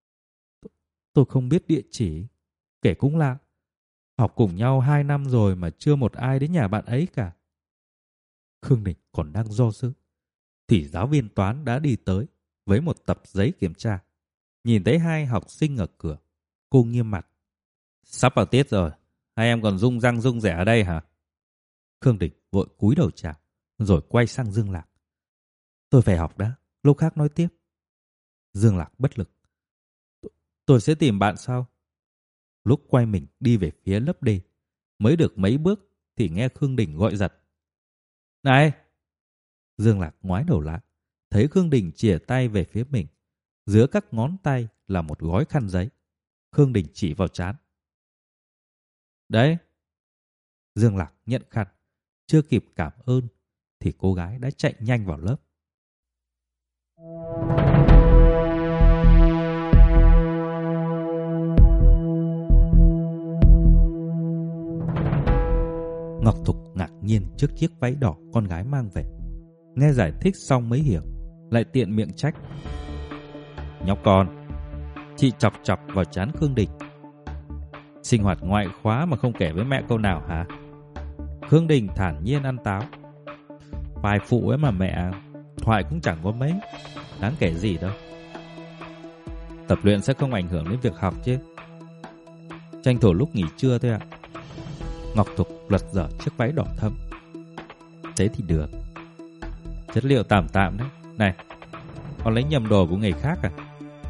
Tôi không biết địa chỉ. Kể cũng lạ. Học cùng nhau hai năm rồi mà chưa một ai đến nhà bạn ấy cả. Khương Đình còn đang do dự thì giáo viên toán đã đi tới với một tập giấy kiểm tra. Nhìn thấy hai học sinh ở cửa, cô nghiêm mặt. Sắp vào tiết rồi, hai em còn rung răng rung rẻ ở đây hả? Khương Đình vội cúi đầu chào, rồi quay sang Dương Lạc. Tôi phải học đã, lúc khác nói tiếp. Dương Lạc bất lực. Tôi sẽ tìm bạn sau. Lúc quay mình đi về phía lớp D, mới được mấy bước thì nghe Khương Đình gọi giật. Này! Dương Lạc ngoái đầu lại, thấy Khương Đình chìa tay về phía mình. Giữa các ngón tay là một gói khăn giấy. Khương Đình chỉ vào trán. Đấy! Dương Lạc nhận khăn. Chưa kịp cảm ơn thì cô gái đã chạy nhanh vào lớp. Ngọc Thục ngạc nhiên trước chiếc váy đỏ con gái mang về. Nghe giải thích xong mới hiểu, lại tiện miệng trách. Nhóc con. Chị chọc chọc vào trán Khương Đình. Sinh hoạt ngoại khóa mà không kể với mẹ câu nào hả? Khương Đình thản nhiên ăn táo. Vài phụ ấy mà mẹ, thoại cũng chẳng có mấy, đáng kể gì đâu. Tập luyện sẽ không ảnh hưởng đến việc học chứ. Tranh thủ lúc nghỉ trưa thôi ạ. Ngọc Thục lật dở chiếc váy đỏ thẫm. Thế thì được. Chất liệu tạm tạm đấy. Này, con lấy nhầm đồ của người khác à?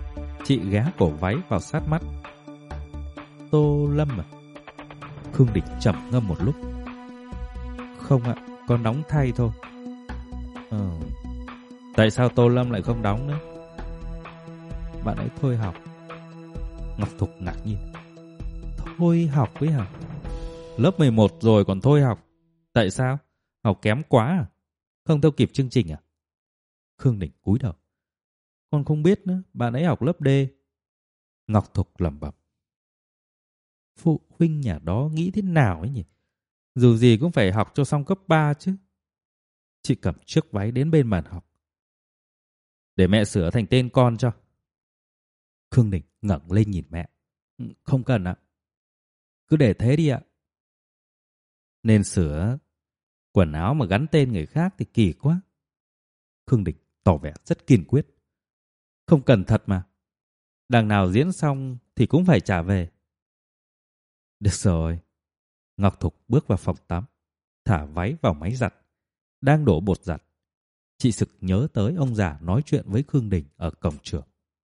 Chị ghé cổ váy vào sát mắt. Tô Lâm à? Khương Đình trầm ngâm một lúc. Không ạ, con đóng thay thôi. Ờ, tại sao Tô Lâm lại không đóng nữa? Bạn ấy thôi học. Ngọc Thục ngạc nhiên. Thôi học ấy hả? Lớp mười một rồi còn thôi học. Tại sao? Học kém quá à? Không theo kịp chương trình à? Khương Đình cúi đầu. Con không biết nữa, bạn ấy học lớp D. Ngọc Thục lẩm bẩm. Phụ huynh nhà đó nghĩ thế nào ấy nhỉ? Dù gì cũng phải học cho xong cấp ba chứ. Chị cầm chiếc váy đến bên bàn học. Để mẹ sửa thành tên con cho. Khương Đình ngẩng lên nhìn mẹ. Không cần ạ. Cứ để thế đi ạ. Nên sửa. Quần áo mà gắn tên người khác thì kỳ quá. Khương Đình tỏ vẻ rất kiên quyết. Không cần thật mà. Đằng nào diễn xong thì cũng phải trả về. Được rồi. Ngọc Thục bước vào phòng tắm, thả váy vào máy giặt. Đang đổ bột giặt, chị sực nhớ tới ông già nói chuyện với Khương Đình ở cổng trường.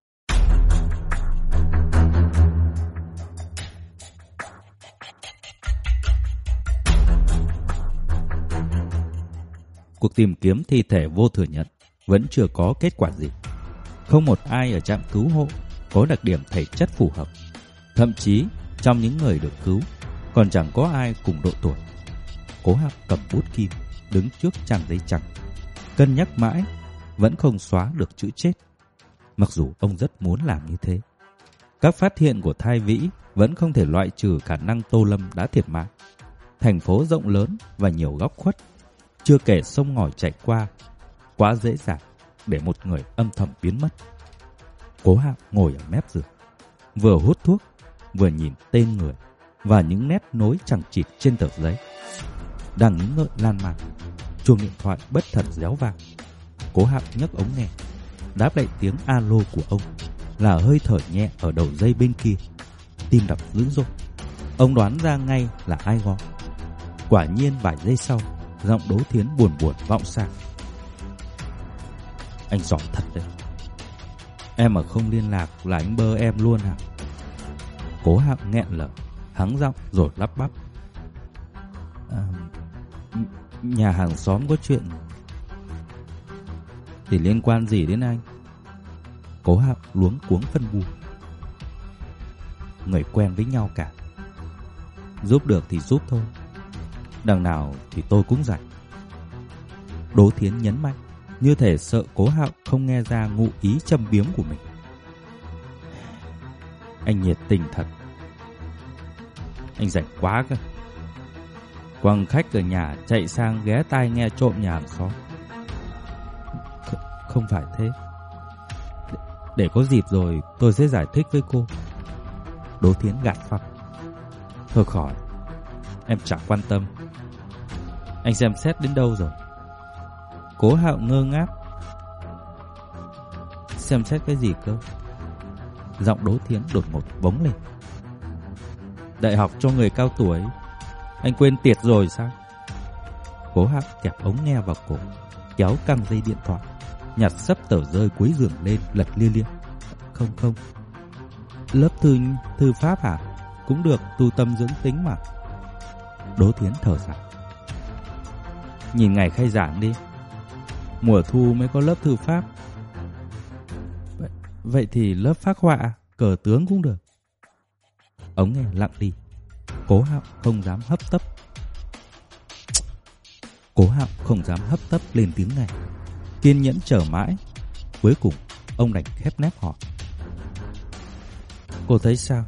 Cuộc tìm kiếm thi thể Vô Thừa Nhận vẫn chưa có kết quả gì. Không một ai ở trạm cứu hộ có đặc điểm thể chất phù hợp. Thậm chí trong những người được cứu còn chẳng có ai cùng độ tuổi. Cố Hạo cầm bút kim đứng trước trang giấy trắng, cân nhắc mãi vẫn không xóa được chữ chết. Mặc dù ông rất muốn làm như thế. Các phát hiện của Thai Vĩ vẫn không thể loại trừ khả năng Tô Lâm đã thiệt mạng. Thành phố rộng lớn và nhiều góc khuất, chưa kể sông ngòi chảy qua, quá dễ dàng để một người âm thầm biến mất. Cố Hạo ngồi ở mép giường, vừa hút thuốc vừa nhìn tên người và những nét nối chằng chịt trên tờ giấy. Đang nghĩ ngợi lan man, chuông điện thoại bất thần réo vang. Cố Hạo nhấc ống nghe, đáp lại tiếng alo của ông là hơi thở nhẹ ở đầu dây bên kia. Tim đập dữ dội. Ông đoán ra ngay là ai gọi. Quả nhiên vài giây sau, giọng Đỗ Thiến buồn buồn vọng sang. Anh giỏi thật đấy. Em mà không liên lạc là anh bơ em luôn hả? Cố Hạo nghẹn lời, hắng giọng rồi lắp bắp. À, nhà hàng xóm có chuyện. Thì liên quan gì đến anh? Cố Hạo luống cuống phân bua. Người quen với nhau cả. Giúp được thì giúp thôi. Đằng nào thì tôi cũng rảnh. Đỗ Thiến nhấn mạnh, như thể sợ Cố Hạo không nghe ra ngụ ý châm biếm của mình. Anh nhiệt tình thật. Anh rảnh quá cơ. Quăng khách ở nhà chạy sang ghé tai nghe trộm nhà hàng xóm. Ch- Không phải thế. Để, để có dịp rồi tôi sẽ giải thích với cô. Đỗ Thiến gạt phăng. Thôi khỏi, em chẳng quan tâm. Anh xem xét đến đâu rồi? Cố Hạo ngơ ngác. Xem xét cái gì cơ? Giọng Đỗ Thiến đột ngột bỗng lên. Đại học cho người cao tuổi. Anh quên tiệt rồi sao? Cố Hạo kẹp ống nghe vào cổ, kéo căng dây điện thoại, nhặt xấp tờ rơi cuối giường lên lật lia lia. Không không. Lớp thư thư pháp hả? Cũng được, tu tâm dưỡng tính mà. Đỗ Thiến thở dài. Nhìn ngày khai giảng đi. Mùa thu mới có lớp thư pháp. Vậy, vậy thì lớp phác họa, cờ tướng cũng được. Ống nghe lặng đi. Cố Hạo không dám hấp tấp. Cố Hạo không dám hấp tấp lên tiếng này. Kiên nhẫn chờ mãi. Cuối cùng ông đành khép nép hỏi. Cô thấy sao?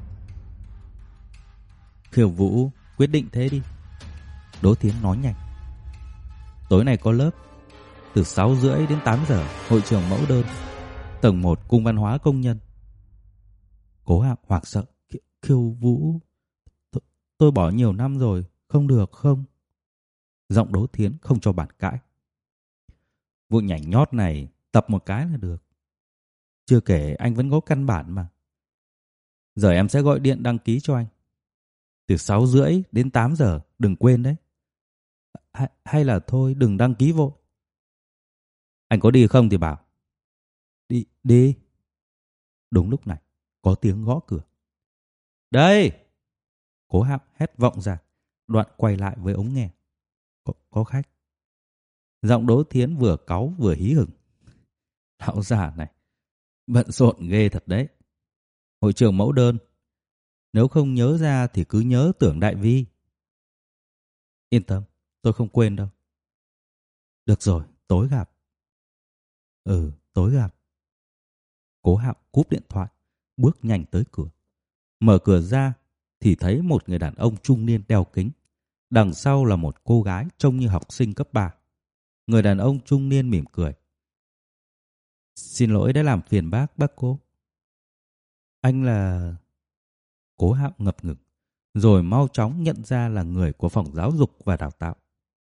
Khiêu Vũ quyết định thế đi. Đỗ Thiến nói nhanh. Tối nay có lớp. Từ sáu rưỡi đến tám giờ, hội trường mẫu đơn, tầng một cung văn hóa công nhân. Cố Hạo hoảng sợ. Khiêu Vũ... T- Tôi bỏ nhiều năm rồi, không được không? Giọng Đỗ Thiến không cho bản cãi. Vụ nhảy nhót này tập một cái là được. Chưa kể anh vẫn có căn bản mà. Giờ em sẽ gọi điện đăng ký cho anh. Từ sáu rưỡi đến tám giờ, đừng quên đấy. Hay, hay là thôi đừng đăng ký vội. Anh có đi không thì bảo. Đi, đi. Đúng lúc này, có tiếng gõ cửa. Đây! Cố Hạo hét vọng ra, đoạn quay lại với ống nghe. Có, có khách. Giọng Đỗ Thiến vừa cáu vừa hí hửng. Lão già này, bận rộn ghê thật đấy. Hội trưởng mẫu đơn, nếu không nhớ ra thì cứ nhớ Tưởng Đại Vi. Yên tâm, tôi không quên đâu. Được rồi, tối gặp. Ừ, tối gặp. Cố Hạo cúp điện thoại, bước nhanh tới cửa. Mở cửa ra thì thấy một người đàn ông trung niên đeo kính. Đằng sau là một cô gái trông như học sinh cấp ba. Người đàn ông trung niên mỉm cười. Xin lỗi đã làm phiền bác, bác cô. Anh là... Cố Hạo ngập ngừng, rồi mau chóng nhận ra là người của phòng giáo dục và đào tạo.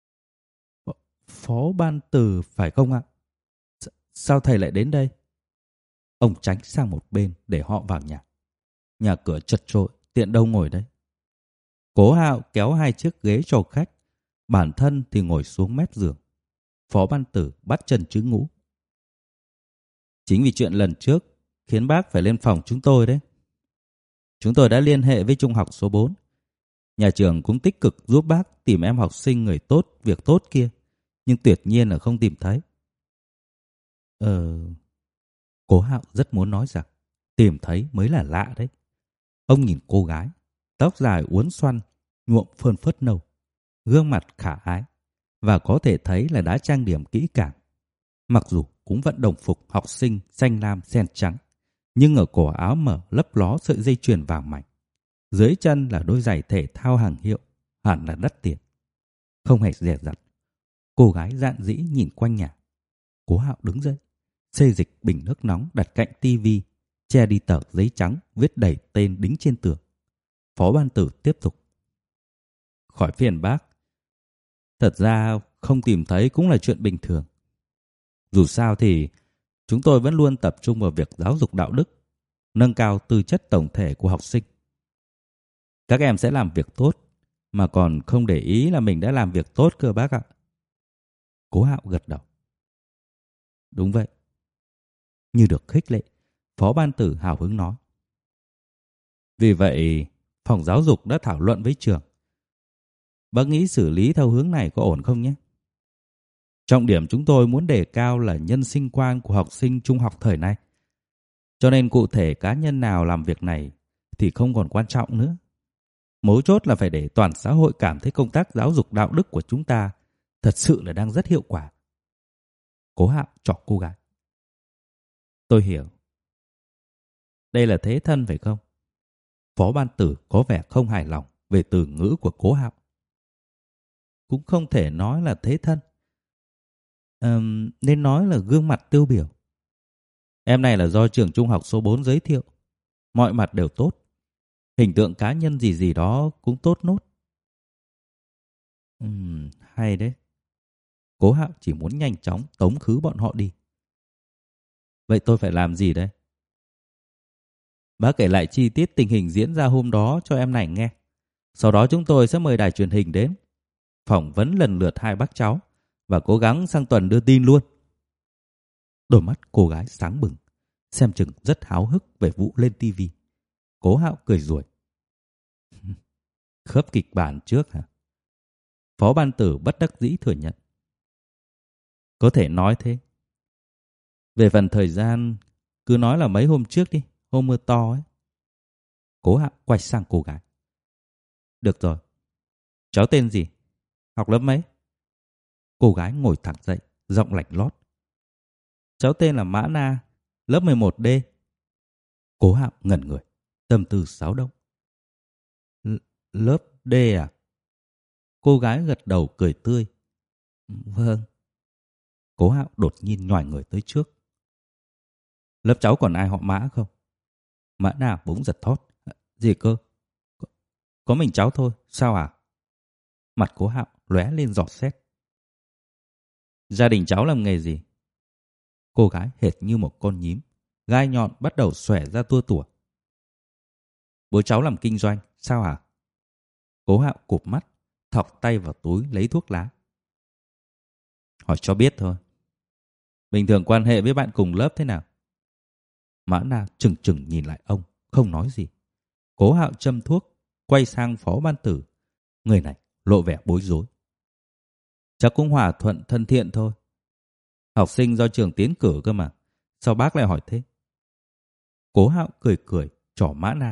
Phó Ban Từ phải không ạ? S- sao thầy lại đến đây? Ông tránh sang một bên để họ vào nhà. Nhà cửa chật chội, tiện đâu ngồi đấy. Cố Hạo kéo hai chiếc ghế cho khách, bản thân thì ngồi xuống mép giường. Phó Ban Tử bắt chân chữ ngũ. Chính vì chuyện lần trước khiến bác phải lên phòng chúng tôi đấy. Chúng tôi đã liên hệ với trung học số bốn. Nhà trường cũng tích cực giúp bác tìm em học sinh người tốt, việc tốt kia, nhưng tuyệt nhiên là không tìm thấy. Ờ... Cố Hạo rất muốn nói rằng tìm thấy mới là lạ đấy. Ông nhìn cô gái, tóc dài uốn xoăn, nhuộm phơn phớt nâu, gương mặt khả ái, và có thể thấy là đã trang điểm kỹ càng. Mặc dù cũng vẫn đồng phục học sinh xanh lam xen trắng, nhưng ở cổ áo mở lấp ló sợi dây chuyền vàng mảnh. Dưới chân là đôi giày thể thao hàng hiệu, hẳn là đắt tiền. Không hề dè dặt, cô gái dạn dĩ nhìn quanh nhà. Cố Hạo đứng dậy, xê dịch bình nước nóng đặt cạnh tivi, che đi tờ giấy trắng viết đầy tên đính trên tường. Phó Ban Tử tiếp tục. Khỏi phiền bác. Thật ra không tìm thấy cũng là chuyện bình thường. Dù sao thì chúng tôi vẫn luôn tập trung vào việc giáo dục đạo đức, nâng cao tư chất tổng thể của học sinh. Các em sẽ làm việc tốt, mà còn không để ý là mình đã làm việc tốt cơ bác ạ. Cố Hạo gật đầu. Đúng vậy. Như được khích lệ, Phó Ban Tử hào hứng nói. Vì vậy, phòng giáo dục đã thảo luận với trường. Bác nghĩ xử lý theo hướng này có ổn không nhé? Trọng điểm chúng tôi muốn đề cao là nhân sinh quan của học sinh trung học thời nay. Cho nên cụ thể cá nhân nào làm việc này thì không còn quan trọng nữa. Mấu chốt là phải để toàn xã hội cảm thấy công tác giáo dục đạo đức của chúng ta thật sự là đang rất hiệu quả. Cố Hạo chọc cô gái. Tôi hiểu. Đây là thế thân phải không? Phó Ban Tử có vẻ không hài lòng về từ ngữ của Cố Hạo. Cũng không thể nói là thế thân. À, nên nói là gương mặt tiêu biểu. Em này là do trường trung học số bốn giới thiệu. Mọi mặt đều tốt. Hình tượng cá nhân gì gì đó cũng tốt nốt. Uhm, hay đấy. Cố Hạo chỉ muốn nhanh chóng tống khứ bọn họ đi. Vậy tôi phải làm gì đây? Bác kể lại chi tiết tình hình diễn ra hôm đó cho em này nghe. Sau đó chúng tôi sẽ mời đài truyền hình đến, phỏng vấn lần lượt hai bác cháu và cố gắng sang tuần đưa tin luôn. Đôi mắt cô gái sáng bừng, xem chừng rất háo hức về vụ lên tivi. Cố Hạo cười ruồi. Khớp kịch bản trước hả? Phó Ban Tử bất đắc dĩ thừa nhận. Có thể nói thế. Về phần thời gian, cứ nói là mấy hôm trước đi, hôm mưa to ấy. Cố Hạo quay sang cô gái. Được rồi. Cháu tên gì? Học lớp mấy? Cô gái ngồi thẳng dậy, giọng lạnh lót. Cháu tên là Mã Na, lớp mười một D. Cố Hạo ngẩn người, tâm tư xáo động. L- lớp D à? Cô gái gật đầu cười tươi. Vâng. Cố Hạo đột nhiên nhòi người tới trước. Lớp cháu còn ai họ Mã không? Mã Na bỗng giật thót. Gì cơ? Có, có mình cháu thôi, sao à? Mặt Cố Hạo lóe lên giọt sét. Gia đình cháu làm nghề gì? Cô gái hệt như một con nhím, gai nhọn bắt đầu xòe ra tua tủa. Bố cháu làm kinh doanh, sao hả? Cố Hạo cụp mắt, thọc tay vào túi lấy thuốc lá. Hỏi cho biết thôi. Bình thường quan hệ với bạn cùng lớp thế nào? Mã Na chừng chừng nhìn lại ông, không nói gì. Cố Hạo châm thuốc, quay sang Phó Ban Tử. Người này lộ vẻ bối rối. Chắc cũng hòa thuận thân thiện thôi. Học sinh do trường tiến cử cơ mà. Sao bác lại hỏi thế? Cố Hạo cười cười, trỏ Mã Na.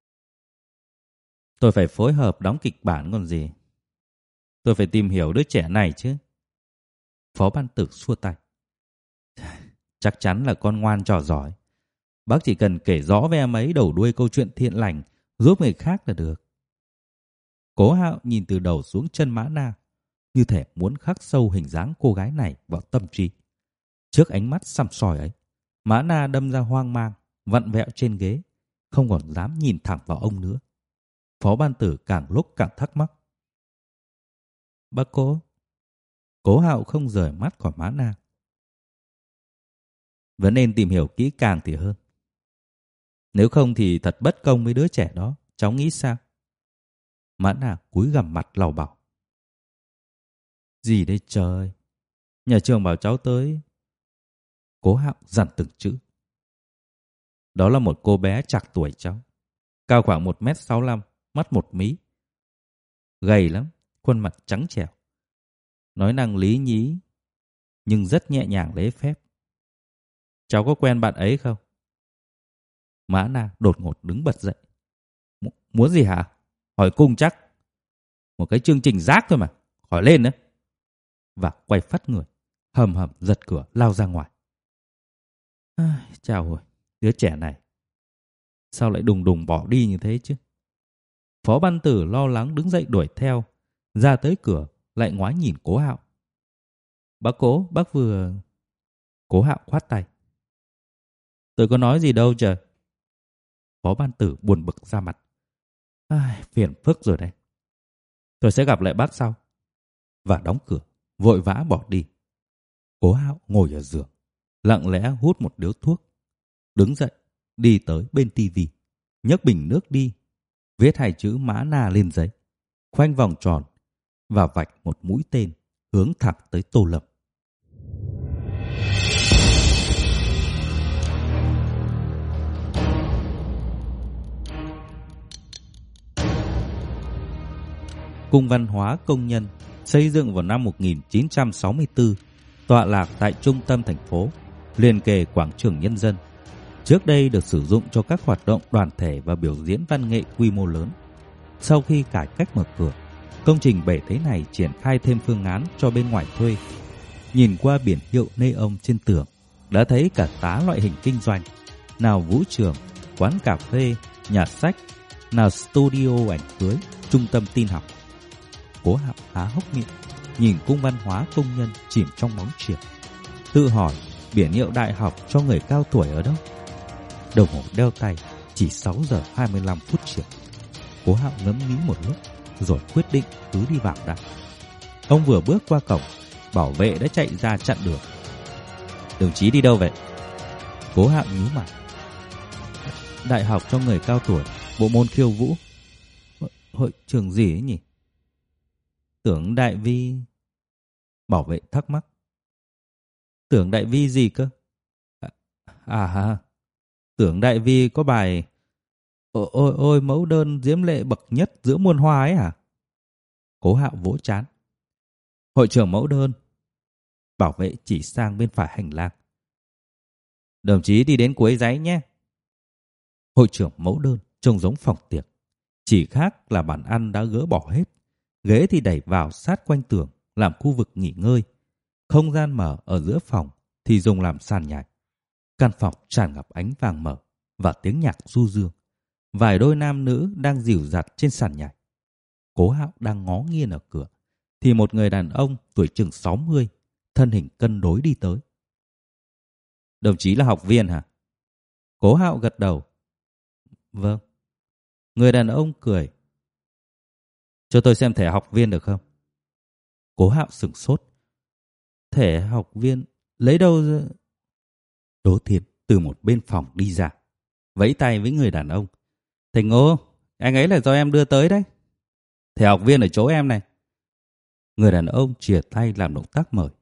Tôi phải phối hợp đóng kịch bản còn gì. Tôi phải tìm hiểu đứa trẻ này chứ. Phó Ban Tử xua tay. Chắc chắn là con ngoan trò giỏi. Bác chỉ cần kể rõ với em ấy đầu đuôi câu chuyện thiện lành, giúp người khác là được. Cố Hạo nhìn từ đầu xuống chân Mã Na, như thể muốn khắc sâu hình dáng cô gái này vào tâm trí. Trước ánh mắt săm soi ấy, Mã Na đâm ra hoang mang, vặn vẹo trên ghế, không còn dám nhìn thẳng vào ông nữa. Phó Ban Tử càng lúc càng thắc mắc. Bác Cố. Cố Hạo không rời mắt khỏi Mã Na. Vẫn nên tìm hiểu kỹ càng thì hơn. Nếu không thì thật bất công với đứa trẻ đó. Cháu nghĩ sao? Mã Na cúi gằm mặt lầu bảo. Gì đây trời? Nhà trường bảo cháu tới. Cố Hạo dằn từng chữ. Đó là một cô bé trạc tuổi cháu. Cao khoảng một mét sáu lăm, mắt một mí. Gầy lắm, khuôn mặt trắng trẻo. Nói năng lý nhí, nhưng rất nhẹ nhàng lễ phép. Cháu có quen bạn ấy không? Mã Na đột ngột đứng bật dậy. M- muốn gì hả? Hỏi cung chắc. Một cái chương trình rác thôi mà. Hỏi lên nữa. Và quay phắt người, hầm hầm giật cửa lao ra ngoài. À, chào rồi, đứa trẻ này. Sao lại đùng đùng bỏ đi như thế chứ? Phó Ban Tử lo lắng đứng dậy đuổi theo. Ra tới cửa, lại ngoái nhìn Cố Hạo. Bác Cố, bác vừa... Cố Hạo khoát tay. Tôi có nói gì đâu trời. Phó Ban Tử buồn bực ra mặt. À, phiền phức rồi đấy. Tôi sẽ gặp lại bác sau. Và đóng cửa, vội vã bỏ đi. Cố Hạo ngồi ở giường, lặng lẽ hút một điếu thuốc. Đứng dậy, đi tới bên tivi, nhấc bình nước đi, viết hai chữ Mã Na lên giấy, khoanh vòng tròn và vạch một mũi tên hướng thẳng tới Tô Lâm. Cung văn hóa công nhân xây dựng vào năm một nghìn chín trăm sáu mươi tư, tọa lạc tại trung tâm thành phố, liền kề quảng trường Nhân dân. Trước đây được sử dụng cho các hoạt động đoàn thể và biểu diễn văn nghệ quy mô lớn. Sau khi cải cách mở cửa, công trình bể thế này triển khai thêm phương án cho bên ngoài thuê. Nhìn qua biển hiệu neon trên tường, đã thấy cả tá loại hình kinh doanh, nào vũ trường, quán cà phê, nhà sách, nào studio ảnh cưới, trung tâm tin học. Cố Hạo há hốc miệng, nhìn cung văn hóa công nhân chìm trong bóng chiều, tự hỏi biển hiệu đại học cho người cao tuổi ở đâu. Đồng hồ đeo tay chỉ sáu giờ hai mươi lăm phút chiều. Cố Hạo ngẫm nghĩ một lúc rồi quyết định cứ đi vào đã. Ông vừa bước qua cổng, bảo vệ đã chạy ra chặn đường. Đồng chí đi đâu vậy? Cố Hạo nhíu mày. Đại học cho người cao tuổi, bộ môn khiêu vũ. Hội trường gì ấy nhỉ? Tưởng Đại Vi. Bảo vệ thắc mắc. Tưởng Đại Vi gì cơ? À, à ha. Tưởng Đại Vi có bài Ôi ôi ôi mẫu đơn diễm lệ bậc nhất giữa muôn hoa ấy hả? Cố Hạo vỗ trán. Hội trưởng mẫu đơn. Bảo vệ chỉ sang bên phải hành lang. Đồng chí đi đến cuối dãy nhé. Hội trưởng mẫu đơn trông giống phòng tiệc, chỉ khác là bàn ăn đã gỡ bỏ hết, ghế thì đẩy vào sát quanh tường làm khu vực nghỉ ngơi. Không gian mở ở giữa phòng thì dùng làm sàn nhảy. Căn phòng tràn ngập ánh vàng mở và tiếng nhạc du dương. Vài đôi nam nữ đang dìu dặt trên sàn nhảy. Cố Hạo đang ngó nghiêng ở cửa thì một người đàn ông tuổi chừng sáu mươi, thân hình cân đối đi tới. Đồng chí là học viên hả? Cố Hạo gật đầu. Vâng. Người đàn ông cười. Cho tôi xem thẻ học viên được không? Cố Hạo sửng sốt. Thẻ học viên lấy đâu ra? Đỗ Thiên từ một bên phòng đi ra, vẫy tay với người đàn ông. Thầy Ngô, anh ấy là do em đưa tới đấy. Thẻ học viên ở chỗ em này. Người đàn ông chìa tay làm động tác mời.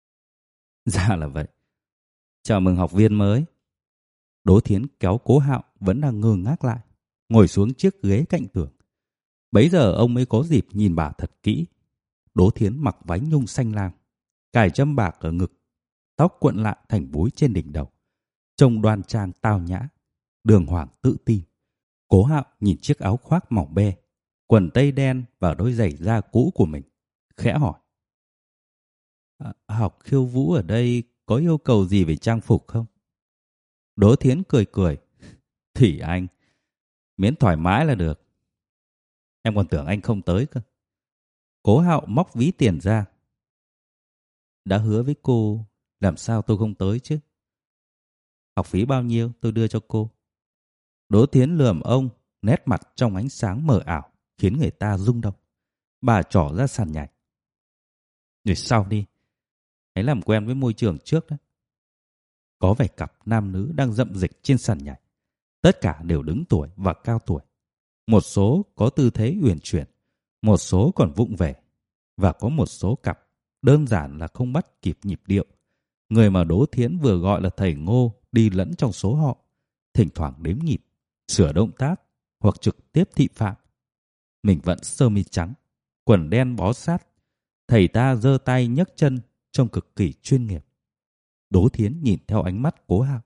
Dạ là vậy. Chào mừng học viên mới. Đỗ Thiến kéo Cố Hạo vẫn đang ngơ ngác lại, ngồi xuống chiếc ghế cạnh tường. Bấy giờ ông mới có dịp nhìn bà thật kỹ. Đỗ Thiến mặc váy nhung xanh lam, cài châm bạc ở ngực, tóc cuộn lại thành búi trên đỉnh đầu, trông đoan trang tao nhã, đường hoàng tự tin. Cố Hạo nhìn chiếc áo khoác mỏng be, quần tây đen và đôi giày da cũ của mình, khẽ hỏi: à, học khiêu vũ ở đây có yêu cầu gì về trang phục không? Đỗ Thiến cười cười: Thủy Anh, miễn thoải mái là được. Em còn tưởng anh không tới cơ. Cố Hạo móc ví tiền ra: đã hứa với cô, làm sao tôi không tới chứ? Học phí bao nhiêu tôi đưa cho cô. Đỗ Thiến lườm ông, nét mặt trong ánh sáng mờ ảo khiến người ta rung động. Bà trỏ ra sàn nhảy: rồi sau đi, hãy làm quen với môi trường trước đó. Có vài cặp nam nữ đang dậm dịch trên sàn nhảy. Tất cả đều đứng tuổi và cao tuổi. Một số có tư thế uyển chuyển, một số còn vụng về, và có một số cặp đơn giản là không bắt kịp nhịp điệu. Người mà Đỗ Thiến vừa gọi là thầy Ngô đi lẫn trong số họ, thỉnh thoảng đếm nhịp, sửa động tác hoặc trực tiếp thị phạm. Mình vẫn sơ mi trắng, quần đen bó sát, thầy ta giơ tay nhấc chân trông cực kỳ chuyên nghiệp. Đỗ Thiến nhìn theo ánh mắt Cố Hạo: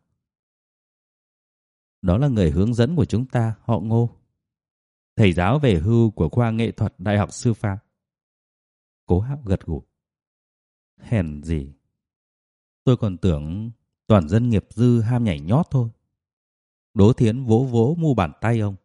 đó là người hướng dẫn của chúng ta, họ Ngô, thầy giáo về hưu của khoa nghệ thuật Đại học Sư phạm. Cố Hạo gật gù: hèn gì, tôi còn tưởng toàn dân nghiệp dư ham nhảy nhót thôi. Đỗ Thiến vỗ vỗ mu bàn tay ông: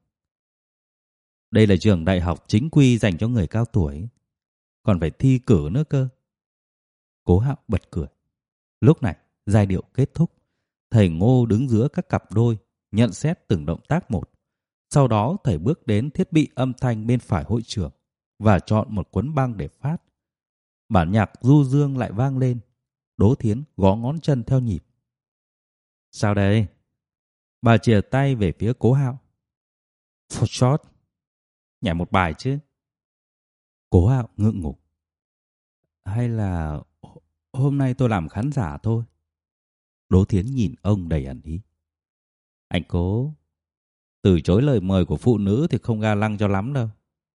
đây là trường đại học chính quy dành cho người cao tuổi, còn phải thi cử nữa cơ. Cố Hạo bật cười. Lúc này giai điệu kết thúc, thầy Ngô đứng giữa các cặp đôi, nhận xét từng động tác một. Sau đó thầy bước đến thiết bị âm thanh bên phải hội trường và chọn một cuốn băng để phát. Bản nhạc du dương lại vang lên. Đỗ Thiến gõ ngón chân theo nhịp. Sao đây? Bà chìa tay về phía Cố Hạo. For short, nhảy một bài chứ. Cố Hạo ngượng ngùng. Hay là hôm nay tôi làm khán giả thôi? Đỗ Thiến nhìn ông đầy ẩn ý. Anh Cố, từ chối lời mời của phụ nữ thì không ga lăng cho lắm đâu.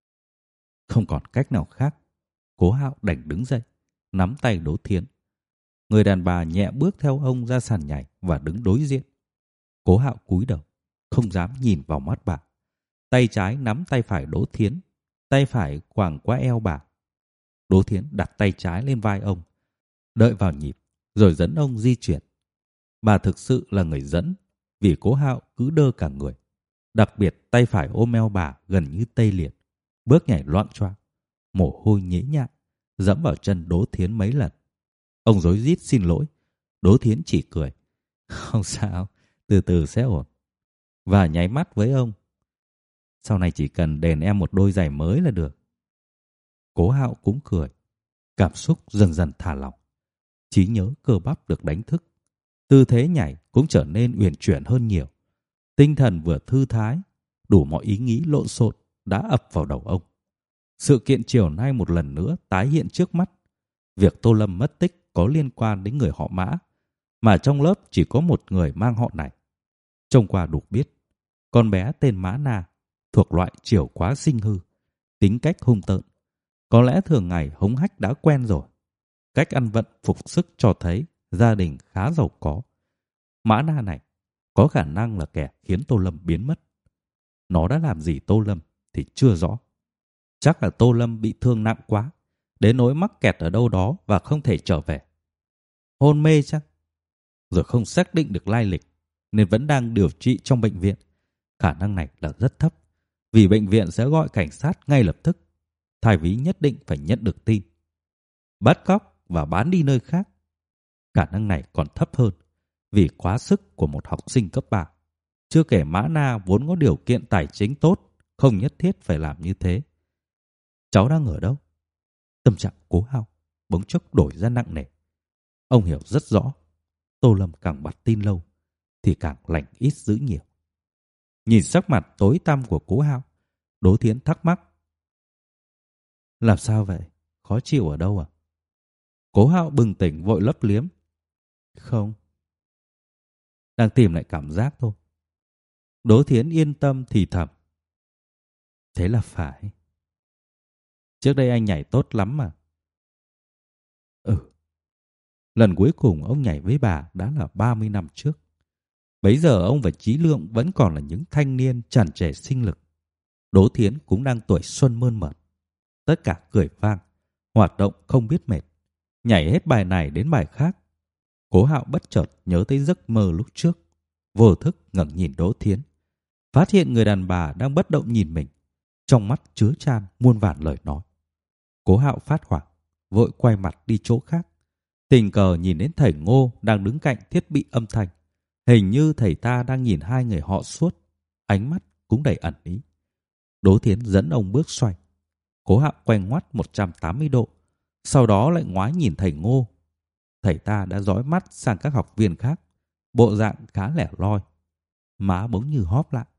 Không còn cách nào khác, Cố Hạo đành đứng dậy, nắm tay Đỗ Thiến. Người đàn bà nhẹ bước theo ông ra sàn nhảy và đứng đối diện. Cố Hạo cúi đầu, không dám nhìn vào mắt bà. Tay trái nắm tay phải Đỗ Thiến, tay phải quàng qua eo bà. Đỗ Thiến đặt tay trái lên vai ông, đợi vào nhịp, rồi dẫn ông di chuyển. Bà thực sự là người dẫn, vì Cố Hạo cứ đơ cả người. Đặc biệt tay phải ôm eo bà gần như tê liệt, bước nhảy loạng choạng, mồ hôi nhễ nhại, dẫm vào chân Đỗ Thiến mấy lần. Ông rối rít xin lỗi. Đỗ Thiến chỉ cười. Không sao, từ từ sẽ ổn. Và nháy mắt với ông. Sau này chỉ cần đền em một đôi giày mới là được. Cố Hạo cũng cười. Cảm xúc dần dần thả lỏng. Trí nhớ cơ bắp được đánh thức. Tư thế nhảy cũng trở nên uyển chuyển hơn nhiều. Tinh thần vừa thư thái, đủ mọi ý nghĩ lộn xộn đã ập vào đầu ông. Sự kiện chiều nay một lần nữa tái hiện trước mắt. Việc Tô Lâm mất tích có liên quan đến người họ Mã, mà trong lớp chỉ có một người mang họ này. Trông qua đủ biết, con bé tên Mã Na thuộc loại chiều quá sinh hư, tính cách hung tợn. Có lẽ thường ngày hống hách đã quen rồi. Cách ăn vận phục sức cho thấy gia đình khá giàu có. Mã Na này có khả năng là kẻ khiến Tô Lâm biến mất. Nó đã làm gì Tô Lâm thì chưa rõ. Chắc là Tô Lâm bị thương nặng quá, đến nỗi mắc kẹt ở đâu đó và không thể trở về. Hôn mê chắc, rồi không xác định được lai lịch nên vẫn đang điều trị trong bệnh viện. Khả năng này là rất thấp, vì bệnh viện sẽ gọi cảnh sát ngay lập tức. Thái úy nhất định phải nhận được tin. Bắt cóc và bán đi nơi khác, khả năng này còn thấp hơn, vì quá sức của một học sinh cấp ba. Chưa kể Mã Na vốn có điều kiện tài chính tốt, không nhất thiết phải làm như thế. Cháu đang ở đâu? Tâm trạng Cố Hạo bỗng chốc đổi ra nặng nề. Ông hiểu rất rõ, Tô Lâm càng bặt tin lâu thì càng lành ít dữ nhiều. Nhìn sắc mặt tối tăm của Cố Hạo, Đỗ Thiến thắc mắc. Làm sao vậy? Khó chịu ở đâu à? Cố Hạo bừng tỉnh vội lấp liếm. Không, đang tìm lại cảm giác thôi. Đỗ Thiến yên tâm thì thầm. Thế là phải. Trước đây anh nhảy tốt lắm mà. Ừ. Lần cuối cùng ông nhảy với bà đã là ba mươi năm trước. Bấy giờ ông và Chí Lượng vẫn còn là những thanh niên tràn trề sinh lực. Đỗ Thiến cũng đang tuổi xuân mơn mởn. Tất cả cười vang, hoạt động không biết mệt, nhảy hết bài này đến bài khác. Cố Hạo bất chợt nhớ tới giấc mơ lúc trước, vô thức ngẩng nhìn Đỗ Thiến, phát hiện người đàn bà đang bất động nhìn mình, trong mắt chứa chan muôn vàn lời nói. Cố Hạo phát hoảng, vội quay mặt đi chỗ khác, tình cờ nhìn đến thầy Ngô đang đứng cạnh thiết bị âm thanh. Hình như thầy ta đang nhìn hai người họ suốt, ánh mắt cũng đầy ẩn ý. Đỗ Thiến dẫn ông bước xoay. Cố Hạo quay ngoắt một trăm tám mươi độ, sau đó lại ngoái nhìn thầy Ngô. Thầy ta đã dõi mắt sang các học viên khác, bộ dạng khá lẻ loi, má bỗng như hóp lại.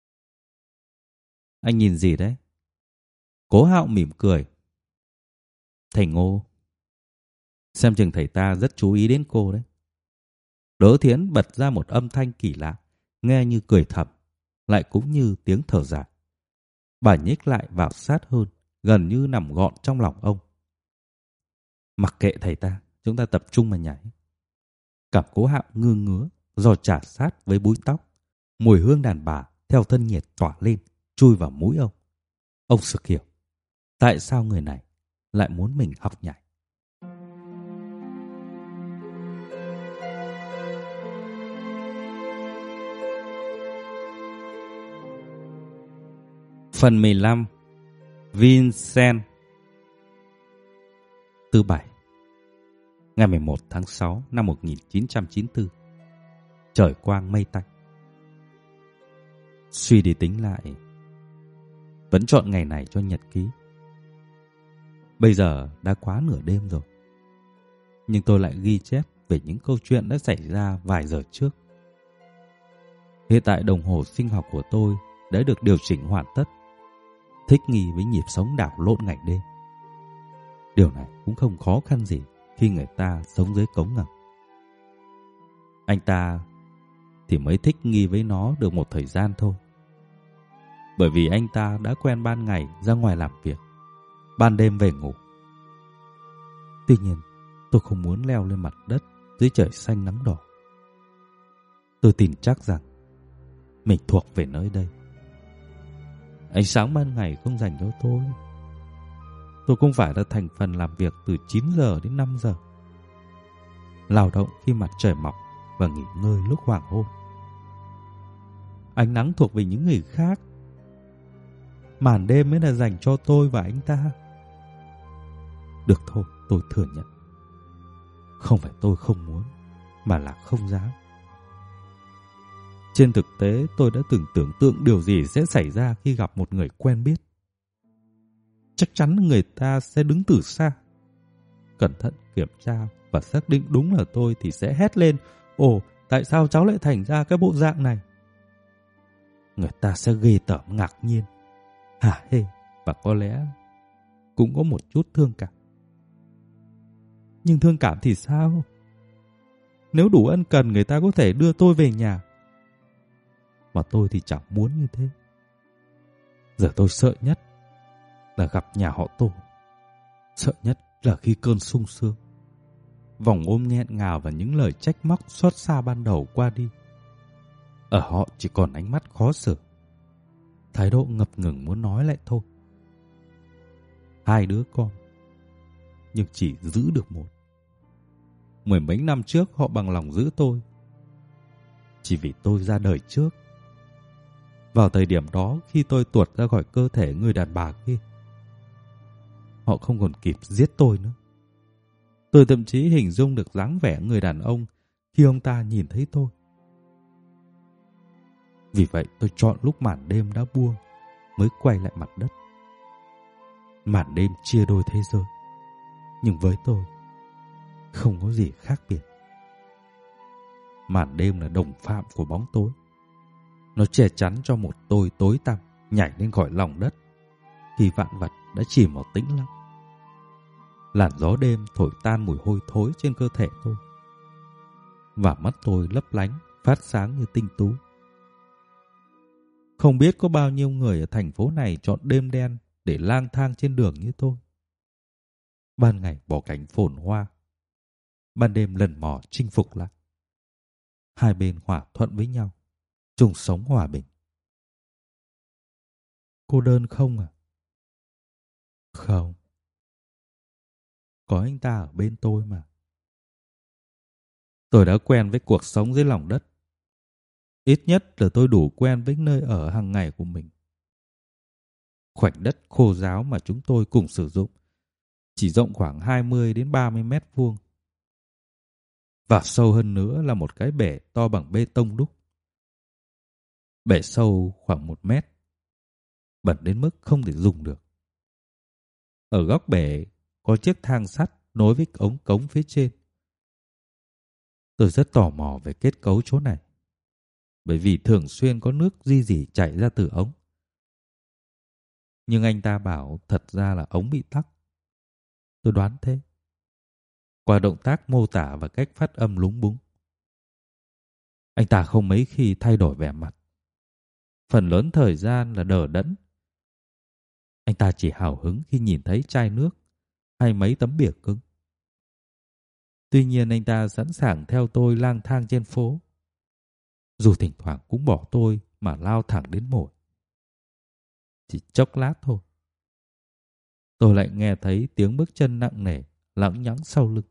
Anh nhìn gì đấy? Cố Hạo mỉm cười. Thầy Ngô. Xem chừng thầy ta rất chú ý đến cô đấy. Đỗ Thiến bật ra một âm thanh kỳ lạ, nghe như cười thầm, lại cũng như tiếng thở dài. Bà nhích lại vào sát hơn, gần như nằm gọn trong lòng ông. Mặc kệ thầy ta, chúng ta tập trung mà nhảy. Cảm Cố Hạo ngơ ngứa do chà sát với búi tóc. Mùi hương đàn bà theo thân nhiệt tỏa lên, chui vào mũi ông. Ông sực hiểu, tại sao người này lại muốn mình học nhảy. Phần mười lăm. Vincent. Thứ bảy, ngày mười một tháng sáu năm một nghìn chín trăm chín mươi tư. Trời quang mây tạnh. Suy đi tính lại, vẫn chọn ngày này cho nhật ký. Bây giờ đã quá nửa đêm rồi, nhưng tôi lại ghi chép về những câu chuyện đã xảy ra vài giờ trước. Hiện tại đồng hồ sinh học của tôi đã được điều chỉnh hoàn tất, thích nghi với nhịp sống đảo lộn ngày đêm. Điều này cũng không khó khăn gì khi người ta sống dưới cống ngầm. Anh ta thì mới thích nghi với nó được một thời gian thôi. Bởi vì anh ta đã quen ban ngày ra ngoài làm việc, ban đêm về ngủ. Tuy nhiên, tôi không muốn leo lên mặt đất dưới trời xanh nắng đỏ. Tôi tin chắc rằng mình thuộc về nơi đây. Ánh sáng ban ngày không dành cho tôi. Tôi không phải là thành phần làm việc từ chín giờ đến năm giờ, lao động khi mặt trời mọc và nghỉ ngơi lúc hoàng hôn. Ánh nắng thuộc về những người khác. Màn đêm mới là dành cho tôi và anh ta. Được thôi, tôi thừa nhận. Không phải tôi không muốn, mà là không dám. Trên thực tế, tôi đã từng tưởng tượng điều gì sẽ xảy ra khi gặp một người quen biết. Chắc chắn người ta sẽ đứng từ xa, cẩn thận kiểm tra và xác định đúng là tôi thì sẽ hét lên: Ồ, tại sao cháu lại thành ra cái bộ dạng này? Người ta sẽ ghê tởm ngạc nhiên, hả hê, và có lẽ cũng có một chút thương cảm. Nhưng thương cảm thì sao? Nếu đủ ân cần, người ta có thể đưa tôi về nhà. Mà tôi thì chẳng muốn như thế. Giờ tôi sợ nhất là gặp nhà họ Tô. Sợ nhất là khi cơn sung sướng, vòng ôm nghẹn ngào và những lời trách móc xót xa ban đầu qua đi. Ở họ chỉ còn ánh mắt khó xử, thái độ ngập ngừng muốn nói lại thôi. Hai đứa con, nhưng chỉ giữ được một. Mười mấy năm trước họ bằng lòng giữ tôi, chỉ vì tôi ra đời trước. Vào thời điểm đó, khi tôi tuột ra khỏi cơ thể người đàn bà kia, họ không còn kịp giết tôi nữa. Tôi thậm chí hình dung được dáng vẻ người đàn ông khi ông ta nhìn thấy tôi. Vì vậy tôi chọn lúc màn đêm đã buông mới quay lại mặt đất. Màn đêm chia đôi thế giới, nhưng với tôi không có gì khác biệt. Màn đêm là đồng phạm của bóng tối. Nó che chắn cho một tôi tối tăm nhảy lên khỏi lòng đất khi vạn vật đã chìm vào tĩnh lặng. Làn gió đêm thổi tan mùi hôi thối trên cơ thể tôi, và mắt tôi lấp lánh phát sáng như tinh tú. Không biết có bao nhiêu người ở thành phố này chọn đêm đen để lang thang trên đường như tôi. Ban ngày bỏ cảnh phồn hoa, ban đêm lần mò chinh phục lại. Hai bên hòa thuận với nhau, chung sống hòa bình. Cô đơn không à? Không. Có anh ta ở bên tôi mà. Tôi đã quen với cuộc sống dưới lòng đất. Ít nhất là tôi đủ quen với nơi ở hàng ngày của mình. Khoảnh đất khô ráo mà chúng tôi cùng sử dụng chỉ rộng khoảng hai mươi đến ba mươi mét vuông. Và sâu hơn nữa là một cái bể to bằng bê tông đúc. Bể sâu khoảng một mét, bẩn đến mức không thể dùng được. Ở góc bể có chiếc thang sắt nối với ống cống phía trên. Tôi rất tò mò về kết cấu chỗ này, bởi vì thường xuyên có nước rỉ rỉ chảy ra từ ống. Nhưng anh ta bảo thật ra là ống bị tắc. Tôi đoán thế, qua động tác mô tả và cách phát âm lúng búng. Anh ta không mấy khi thay đổi vẻ mặt. Phần lớn thời gian là đờ đẫn. Anh ta chỉ hào hứng khi nhìn thấy chai nước hay mấy tấm bìa cứng. Tuy nhiên anh ta sẵn sàng theo tôi lang thang trên phố, dù thỉnh thoảng cũng bỏ tôi mà lao thẳng đến mồi. Chỉ chốc lát thôi, tôi lại nghe thấy tiếng bước chân nặng nề lẳng nhẳng sau lưng.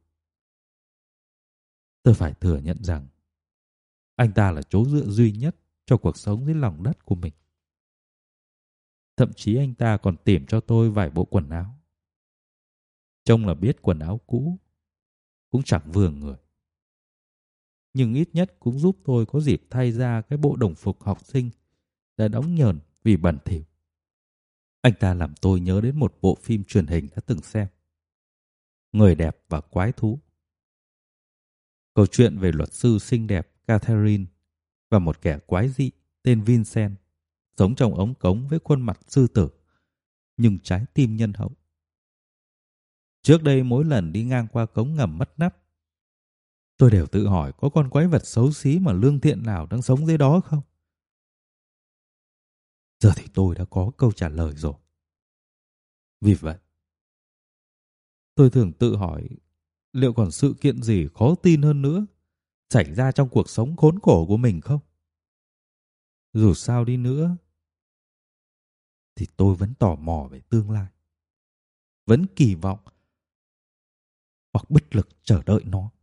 Tôi phải thừa nhận rằng anh ta là chỗ dựa duy nhất cho cuộc sống dưới lòng đất của mình. Thậm chí anh ta còn tìm cho tôi vài bộ quần áo. Trông là biết quần áo cũ, cũng chẳng vừa người. Nhưng ít nhất cũng giúp tôi có dịp thay ra cái bộ đồng phục học sinh đã đóng nhờn vì bẩn thỉu. Anh ta làm tôi nhớ đến một bộ phim truyền hình đã từng xem, Người đẹp và quái thú. Câu chuyện về luật sư xinh đẹp Catherine và một kẻ quái dị tên Vincent sống trong ống cống với khuôn mặt sư tử nhưng trái tim nhân hậu. Trước đây mỗi lần đi ngang qua cống ngầm mất nắp, tôi đều tự hỏi có con quái vật xấu xí mà lương thiện nào đang sống dưới đó không? Giờ thì tôi đã có câu trả lời rồi. Vì vậy, tôi thường tự hỏi liệu còn sự kiện gì khó tin hơn nữa xảy ra trong cuộc sống khốn khổ của mình không? Dù sao đi nữa, thì tôi vẫn tò mò về tương lai, vẫn kỳ vọng hoặc bất lực chờ đợi nó.